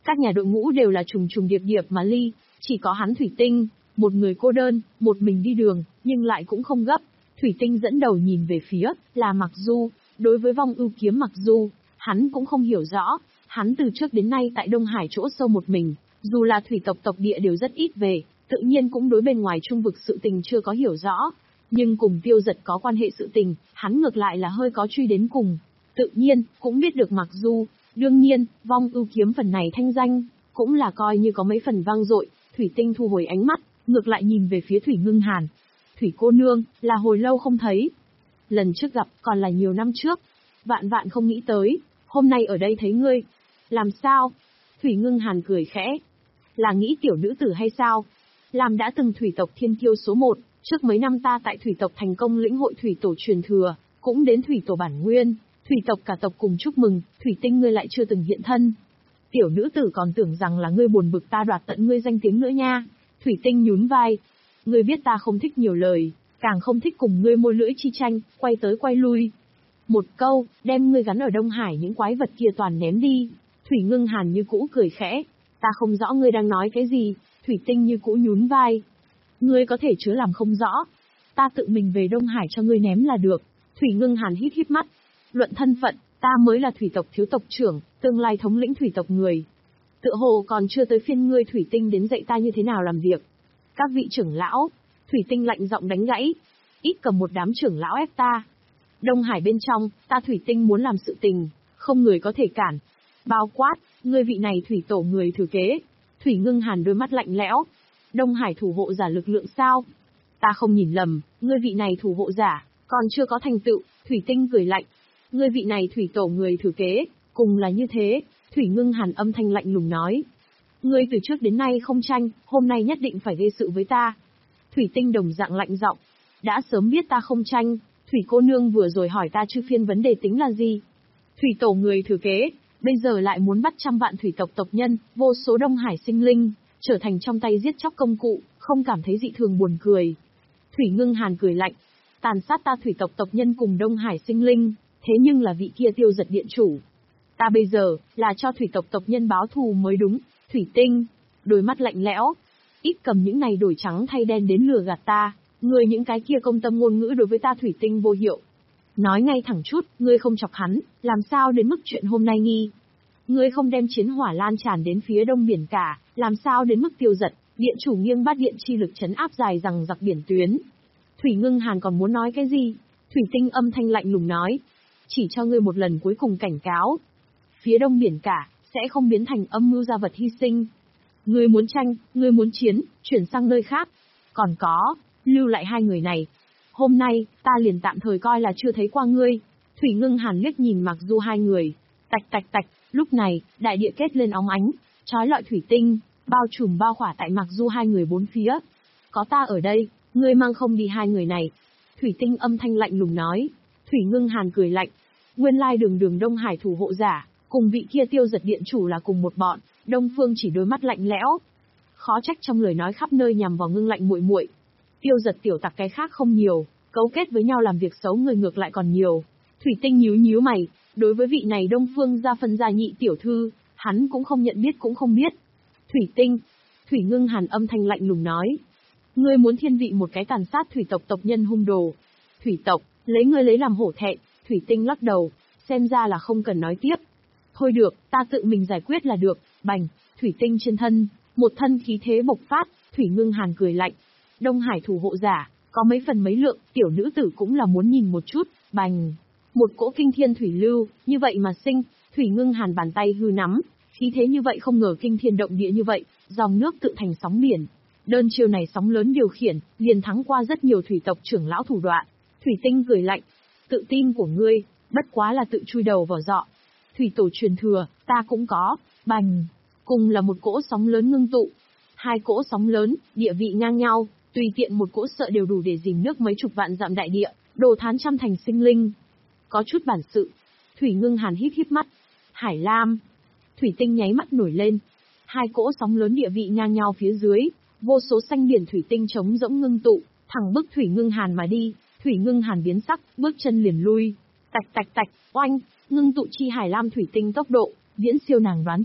Các nhà đội ngũ đều là trùng trùng điệp điệp mà ly, chỉ có hắn Thủy Tinh, một người cô đơn, một mình đi đường, nhưng lại cũng không gấp. Thủy Tinh dẫn đầu nhìn về phía, là Mặc Du. Đối với vong ưu kiếm Mặc Du, hắn cũng không hiểu rõ. Hắn từ trước đến nay tại Đông Hải chỗ sâu một mình, dù là thủy tộc tộc địa đều rất ít về, tự nhiên cũng đối bên ngoài trung vực sự tình chưa có hiểu rõ. Nhưng cùng Tiêu Dật có quan hệ sự tình, hắn ngược lại là hơi có truy đến cùng. Tự nhiên, cũng biết được Mặc Du. Đương nhiên, vong ưu kiếm phần này thanh danh, cũng là coi như có mấy phần vang dội. Thủy Tinh thu hồi ánh mắt, ngược lại nhìn về phía Thủy Ngưng Hàn. Thủy cô nương, là hồi lâu không thấy. Lần trước gặp, còn là nhiều năm trước. Vạn vạn không nghĩ tới, hôm nay ở đây thấy ngươi. Làm sao? Thủy Ngưng Hàn cười khẽ. Là nghĩ tiểu nữ tử hay sao? Làm đã từng thủy tộc thiên kiêu số một, trước mấy năm ta tại thủy tộc thành công lĩnh hội thủy tổ truyền thừa, cũng đến thủy tổ bản nguyên, thủy tộc cả tộc cùng chúc mừng, Thủy Tinh ngươi lại chưa từng hiện thân. Tiểu nữ tử còn tưởng rằng là ngươi buồn bực ta đoạt tận ngươi danh tiếng nữa nha. Thủy Tinh nhún vai. Ngươi biết ta không thích nhiều lời, càng không thích cùng ngươi môi lưỡi chi tranh, quay tới quay lui. Một câu, đem ngươi gắn ở Đông Hải những quái vật kia toàn ném đi. Thủy Ngưng Hàn như cũ cười khẽ. Ta không rõ ngươi đang nói cái gì. Thủy Tinh như cũ nhún vai. Ngươi có thể chứa làm không rõ. Ta tự mình về Đông Hải cho ngươi ném là được. Thủy Ngưng Hàn hít hít mắt. Luận thân phận, ta mới là thủy tộc thiếu tộc trưởng, tương lai thống lĩnh thủy tộc người. Tựa hồ còn chưa tới phiên ngươi Thủy Tinh đến dạy ta như thế nào làm việc. Các vị trưởng lão, Thủy Tinh lạnh giọng đánh gãy. Ít cầm một đám trưởng lão ép ta. Đông Hải bên trong, ta Thủy Tinh muốn làm sự tình, không người có thể cản. Bao quát, ngươi vị này thủy tổ người thừa kế. Thủy Ngưng Hàn đôi mắt lạnh lẽo. Đông Hải thủ hộ giả lực lượng sao? Ta không nhìn lầm, ngươi vị này thủ hộ giả, còn chưa có thành tựu. Thủy Tinh cười lạnh. Ngươi vị này thủy tổ người thừa kế, cùng là như thế. Thủy Ngưng Hàn âm thanh lạnh lùng nói. Ngươi từ trước đến nay không tranh, hôm nay nhất định phải gây sự với ta. Thủy Tinh đồng dạng lạnh giọng. Đã sớm biết ta không tranh, Thủy cô nương vừa rồi hỏi ta chư phiên vấn đề tính là gì? Thủy tổ người thừa kế, bây giờ lại muốn bắt trăm vạn thủy tộc tộc nhân, vô số Đông Hải sinh linh, trở thành trong tay giết chóc công cụ, không cảm thấy dị thường buồn cười. Thủy Ngưng Hàn cười lạnh. Tàn sát ta thủy tộc tộc nhân cùng Đông Hải sinh linh, thế nhưng là vị kia Tiêu Dật điện chủ. Ta bây giờ, là cho thủy tộc tộc nhân báo thù mới đúng. Thủy Tinh, đôi mắt lạnh lẽo. Ít cầm những này đổi trắng thay đen đến lừa gạt ta. Ngươi những cái kia công tâm ngôn ngữ đối với ta Thủy Tinh vô hiệu. Nói ngay thẳng chút, ngươi không chọc hắn, làm sao đến mức chuyện hôm nay nghi. Ngươi không đem chiến hỏa lan tràn đến phía đông biển cả, làm sao đến mức Tiêu Dật, điện chủ nghiêng bát điện chi lực chấn áp dài rằng giặc biển tuyến. Thủy Ngưng Hàn còn muốn nói cái gì? Thủy Tinh âm thanh lạnh lùng nói. Chỉ cho ngươi một lần cuối cùng cảnh cáo. Phía đông biển cả, sẽ không biến thành âm mưu gia vật hy sinh. Ngươi muốn tranh, ngươi muốn chiến, chuyển sang nơi khác. Còn có, lưu lại hai người này. Hôm nay, ta liền tạm thời coi là chưa thấy qua ngươi. Thủy Ngưng Hàn liếc nhìn Mặc Du hai người. Tạch tạch tạch, lúc này, đại địa kết lên óng ánh, trói lọi thủy tinh, bao trùm bao khỏa tại Mặc Du hai người bốn phía. Có ta ở đây, ngươi mang không đi hai người này. Thủy Tinh âm thanh lạnh lùng nói. Thủy Ngưng Hàn cười lạnh. Nguyên lai đường đường Đông Hải thủ hộ giả, cùng vị kia Tiêu Dật điện chủ là cùng một bọn. Đông Phương chỉ đôi mắt lạnh lẽo. Khó trách trong lời nói khắp nơi nhằm vào Ngưng Lạnh muội muội. Tiêu Dật tiểu tặc cái khác không nhiều, cấu kết với nhau làm việc xấu người ngược lại còn nhiều. Thủy Tinh nhíu nhíu mày, đối với vị này Đông Phương gia phân gia nhị tiểu thư, hắn cũng không nhận biết cũng không biết. Thủy Tinh, Thủy Ngưng Hàn âm thanh lạnh lùng nói. Ngươi muốn thiên vị một cái tàn sát thủy tộc tộc nhân hung đồ. Thủy tộc, lấy ngươi lấy làm hổ thẹn. Thủy Tinh lắc đầu, xem ra là không cần nói tiếp. Thôi được, ta tự mình giải quyết là được. Bành, Thủy Tinh trên thân, một thân khí thế bộc phát. Thủy Ngưng Hàn cười lạnh. Đông Hải thủ hộ giả, có mấy phần mấy lượng, tiểu nữ tử cũng là muốn nhìn một chút. Bành, một cỗ kinh thiên thủy lưu, như vậy mà sinh. Thủy Ngưng Hàn bàn tay hư nắm, khí thế như vậy không ngờ kinh thiên động địa như vậy, dòng nước tự thành sóng biển. Đơn chiêu này sóng lớn điều khiển, liền thắng qua rất nhiều thủy tộc trưởng lão thủ đoạn. Thủy Tinh cười lạnh. Tự tin của ngươi, bất quá là tự chui đầu vào dọ. Thủy tổ truyền thừa, ta cũng có. Bành, cùng là một cỗ sóng lớn ngưng tụ. Hai cỗ sóng lớn, địa vị ngang nhau, tùy tiện một cỗ sợ đều đủ để dìm nước mấy chục vạn dặm đại địa, đồ thán trăm thành sinh linh. Có chút bản sự. Thủy Ngưng Hàn híp híp mắt. Hải Lam. Thủy Tinh nháy mắt nổi lên. Hai cỗ sóng lớn địa vị ngang nhau phía dưới, vô số xanh biển thủy tinh trống rỗng ngưng tụ, thẳng bức Thủy Ngưng Hàn mà đi. Thủy Ngưng Hàn biến sắc, bước chân liền lui. Tạch tạch tạch, oanh, ngưng tụ chi Hải Lam thủy tinh tốc độ, viễn siêu nàng đoán trước.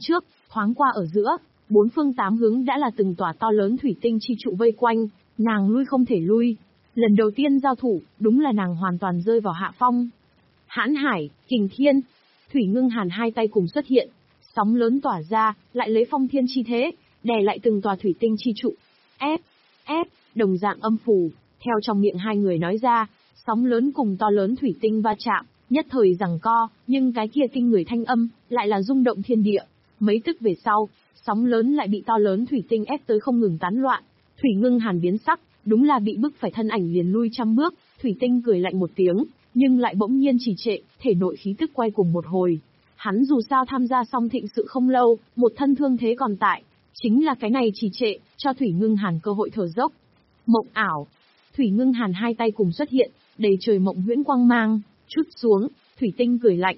Thoáng qua ở giữa, bốn phương tám hướng đã là từng tòa to lớn thủy tinh chi trụ vây quanh, nàng lui không thể lui. Lần đầu tiên giao thủ, đúng là nàng hoàn toàn rơi vào hạ phong. Hãn Hải, Kình Thiên, Thủy Ngưng Hàn hai tay cùng xuất hiện, sóng lớn tỏa ra, lại lấy phong thiên chi thế, đè lại từng tòa thủy tinh chi trụ. Ép, ép, đồng dạng âm phù, theo trong miệng hai người nói ra, sóng lớn cùng to lớn thủy tinh va chạm, nhất thời giằng co, nhưng cái kia kinh người thanh âm, lại là rung động thiên địa. Mấy tức về sau, sóng lớn lại bị to lớn thủy tinh ép tới không ngừng tán loạn. Thủy Ngưng Hàn biến sắc, đúng là bị bức phải thân ảnh liền lui trăm bước, thủy tinh cười lạnh một tiếng, nhưng lại bỗng nhiên trì trệ, thể nội khí tức quay cùng một hồi. Hắn dù sao tham gia xong thịnh sự không lâu, một thân thương thế còn tại, chính là cái này trì trệ, cho Thủy Ngưng Hàn cơ hội thở dốc. Mộng ảo. Thủy Ngưng Hàn hai tay cùng xuất hiện, đầy trời mộng huyễn quang mang, chút xuống, thủy tinh cười lạnh,